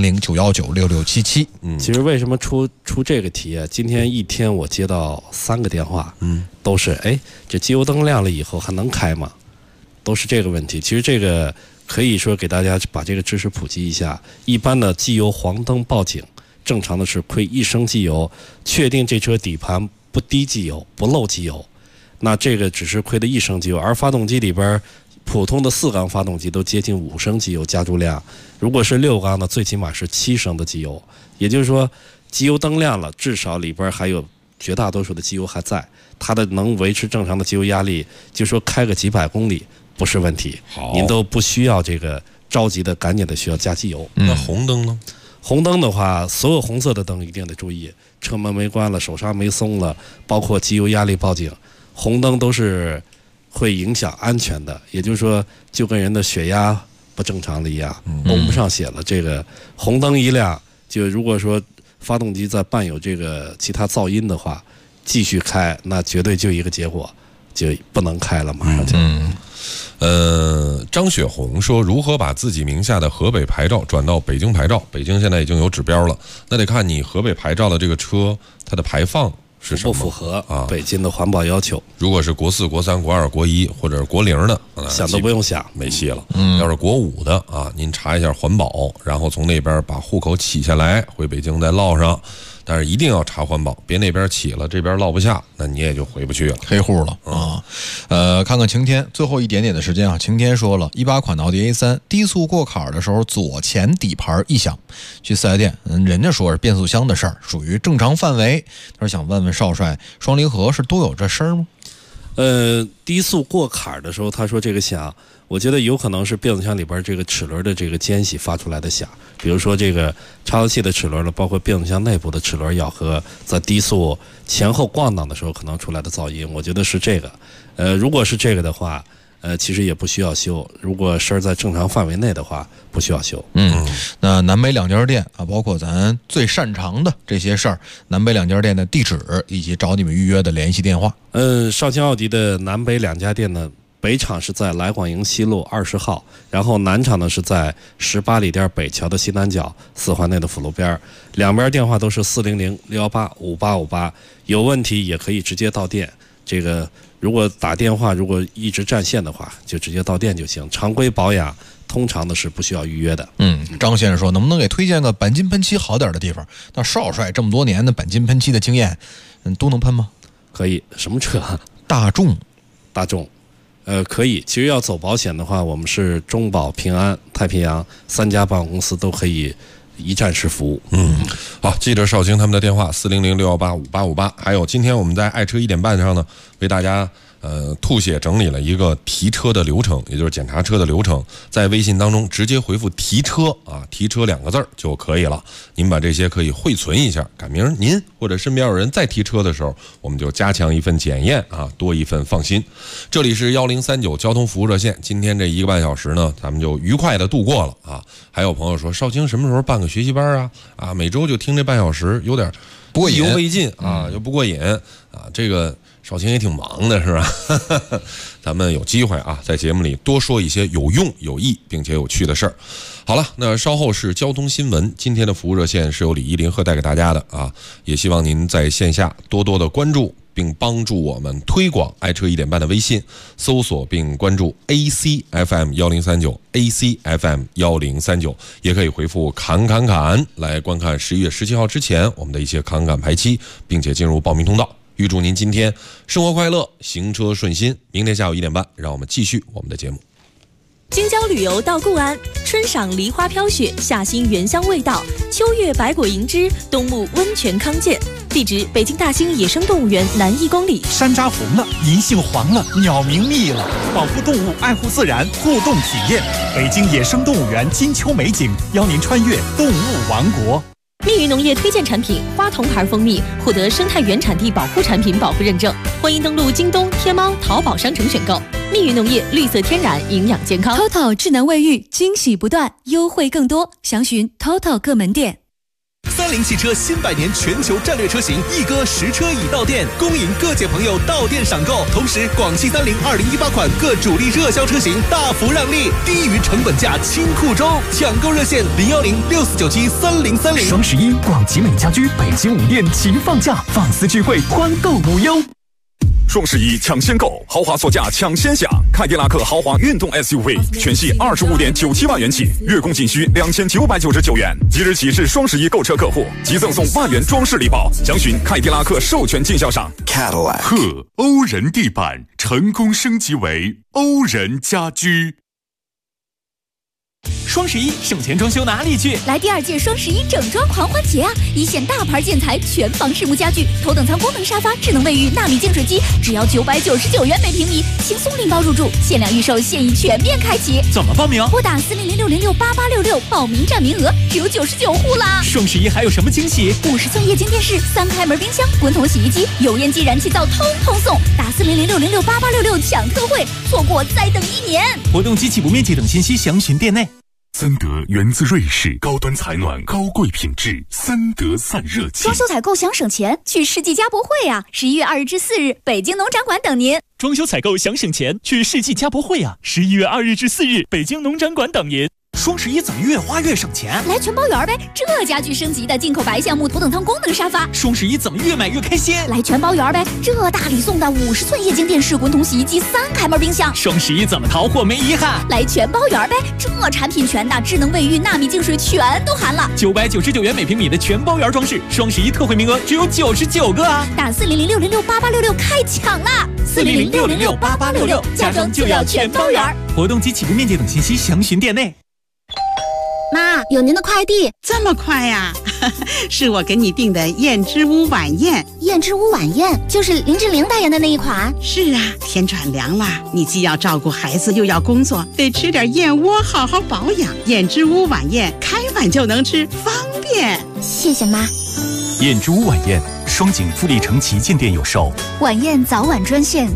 400-919-6677。 其实为什么出这个题今天一天我接到3个电话，都是这机油灯亮了以后还能开吗？都是这个问题。其实这个可以说给大家把这个知识普及一下。一般的机油黄灯报警，正常的是亏1升机油，确定这车底盘不滴机油不漏机油，那这个只是亏的1升机油。而发动机里边普通的4缸发动机都接近5升机油加注量，如果是6缸的最起码是7升的机油。也就是说机油灯亮了，至少里边还有绝大多数的机油还在，它的能维持正常的机油压力，就说开个几百公里不是问题，您都不需要这个着急的赶紧的需要加机油。 那红灯呢？ 红灯的话，所有红色的灯一定得注意，车门没关了，手刹没松了，包括机油压力报警，红灯都是会影响安全的。也就是说，就跟人的血压不正常了一样，欧不上血了。这个红灯一亮，就如果说发动机在伴有这个其他噪音的话，继续开，那绝对就一个结果，就不能开了，马上就。 张雪红说，如何把自己名下的河北牌照转到北京牌照？北京现在已经有指标了，那得看你河北牌照的这个车，它的排放是什么， 不符合北京的环保要求。 如果是国4、国3、国2、国1或者是国0的， 想都不用想， 没戏了。要是国5的您查一下环保，然后从那边把户口起下来，回北京再落上。 但是一定要查环保，别那边起了这边落不下，那你也就回不去了， 黑户了啊。看看晴天，最后一点点的时间啊，晴天说了，18款的奥迪 A3 低速过坎的时候左前底盘异响，去4S店，人家说是变速箱的事儿，属于正常范围。他说想问问少帅，双离合是都有这声吗？ 低速过坎的时候，他说这个响，我觉得有可能是变速箱里边这个齿轮的这个间隙发出来的响，比如说这个差速器的齿轮了，包括变速箱内部的齿轮咬合，在低速前后挂档的时候可能出来的噪音，我觉得是这个。如果是这个的话，其实也不需要修。如果声在正常范围内的话，不需要修。 那南北两家店啊，包括咱最擅长的这些事儿，南北两家店的地址以及找你们预约的联系电话。 绍兴奥迪的南北两家店呢，北厂是在来广营西路20号，然后南厂呢是在18里店北桥的西南角4环内的辅路边，两边电话都是400-618-5858，有问题也可以直接到店。这个如果打电话如果一直占线的话，就直接到店就行。常规保养通常的是不需要预约的。 张先生说能不能给推荐个钣金喷漆好点的地方？那少帅这么多年的钣金喷漆的经验，都能喷吗？ 可以。什么车？ 大众。 可以。其实要走保险的话，我们是中保、平安、太平洋3家保险公司都可以一站式服务。 好，记着少卿他们的电话400-618-5858，还有今天我们在爱车1点半上呢，为大家吐血整理了一个提车的流程，也就是检查车的流程，在微信当中直接回复提车啊，提车2个字就可以了。您把这些可以汇存一下，赶明您或者身边有人再提车的时候，我们就加强一份检验啊，多一份放心。这里是1039交通服务热线，今天这1个半小时呢，咱们就愉快的度过了啊。还有朋友说，少卿什么时候办个学习班啊？每周就听这半小时，有点不过瘾， 意犹未尽啊，又不过瘾啊。这个少卿也挺忙的，是吧？咱们有机会啊，在节目里多说一些有用、有益并且有趣的事儿。好了，那稍后是交通新闻。今天的服务热线是由李依林和带给大家的啊，也希望您在线下多多的关注，并帮助我们推广爱车1点半的微信，搜索并关注 ACFM1039 ACFM1039，也可以回复侃来观看11月17号之前我们的一些侃排期，并且进入报名通道。预祝您今天生活快乐，行车顺心。明天下午1点半，让我们继续我们的节目。 京郊旅游到固安，春赏梨花飘雪，夏欣原香味道，秋月百果迎之，冬沐温泉康健。地址：北京大兴野生动物园南1公里。 山楂红了，银杏黄了，鸟鸣密了，保护动物，爱护自然，互动体验。北京野生动物园金秋美景，邀您穿越动物王国。 蜜语农业推荐产品花童牌蜂蜜获得生态原产地保护产品保护认证，欢迎登录京东、天猫、淘宝商城选购。蜜语农业，绿色天然，营养健康。 TOTO 智能卫浴，惊喜不断，优惠更多，详询 TOTO 各门店。 30汽车新100年全球战略车型一哥实车已到店，恭迎各界朋友到店赏购。同时，广汽30 2018款各主力热销车型大幅让利，低于成本价清库中。抢购热线010-6497-3030。 双11，广汽美家居北京5店齐放价，放肆聚会，欢购无忧。 双11抢先购，豪华座驾抢先享。凯迪拉克豪华运动 SUV 全系25.97万元起，月供仅需2999元。即日起至双11购车客户，即赠送万元装饰礼包。详询凯迪拉克授权经销商 Cadillac。贺欧仁地板成功升级为欧仁家居。 双11省钱装修哪里去？ 来第2届双11整装狂欢节啊！一线大牌建材，全房实木家具，头等舱功能沙发，智能卫浴，纳米净水机，只要999元每平米，轻松拎包入住，限量预售，现已全面开启。 怎么报名？ 拨打400-606-8866，报名占名额只有99户啦！ 双11还有什么惊喜 ？50寸液晶电视，3开门冰箱，滚筒洗衣机，油烟机、燃气灶通通送。打400-606-8866抢特惠，错过再等1年。 活动及起步面积等信息详询店内。 森德源自瑞士，高端采暖，高贵品质。森德散热器。 装修采购想省钱，去世纪家博会啊！11月2日至4日，北京农展馆等您。 装修采购想省钱，去世纪家博会啊！11月2日至4日，北京农展馆等您。 双11怎么越花越省钱？ 来全包圆呗！这家具升级的进口白橡木头等舱功能沙发。 双11怎么越买越开心？ 来全包圆呗！这大礼送的50寸液晶电视、滚筒洗衣机、3开门冰箱。 双11怎么淘货没遗憾？ 来全包圆呗！这产品全的，智能卫浴、纳米净水全都含了。 999元每平米的全包圆装饰，双11特惠名额只有99个啊！ 打400-606-8866开抢啦！400-606-8866，家装就要全包圆。 活动及起步面积等信息详询店内。 妈，有您的快递。 这么快呀？是我给你订的燕之屋晚宴。 燕之屋晚宴就是林志玲代言的那一款。 是啊，天转凉了，你既要照顾孩子又要工作，得吃点燕窝好好保养。燕之屋晚宴开碗就能吃，方便。 谢谢妈。 燕之屋晚宴，双井富力城旗舰店有售。 晚宴早晚专线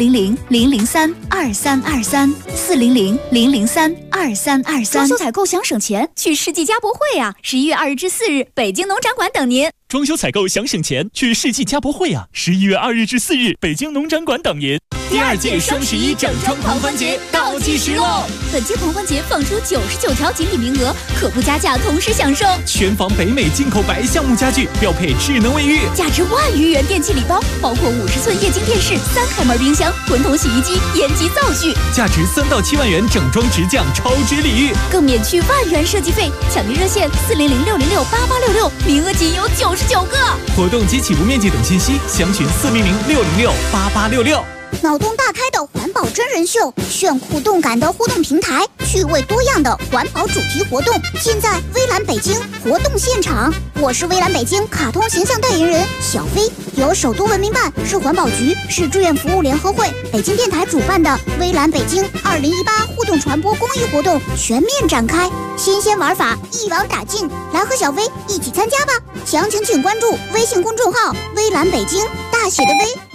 400-003-2323，400-003-2323。 装修采购想省钱，去世纪家博会啊！11月2日至4日，北京农展馆等您。 装修采购想省钱，去世纪家博会啊！11月2日至4日，北京农展馆等您。 第2届双11整装狂欢节倒计时喽！ 本届狂欢节放出99条锦鲤名额，可不加价同时享受全房北美进口白橡木家具，标配智能卫浴， 价值1万余元电器礼包，包括50寸液晶电视、3开门冰箱、滚筒洗衣机、烟机灶具， 价值3到7万元整装直降超值礼遇， 更免去1万元设计费。抢订热线400-606-8866，名额仅有99个。 活动及起步面积等信息详询400-606-8866。 脑洞大开的环保真人秀，炫酷动感的互动平台，趣味多样的环保主题活动，尽在微蓝北京活动现场。我是微蓝北京卡通形象代言人小飞，由首都文明办、市环保局、市志愿服务联合会、北京电台主办的微蓝北京2018互动传播公益活动全面展开，新鲜玩法一网打尽，来和小飞一起参加吧！详情请关注微信公众号微蓝北京大写的微。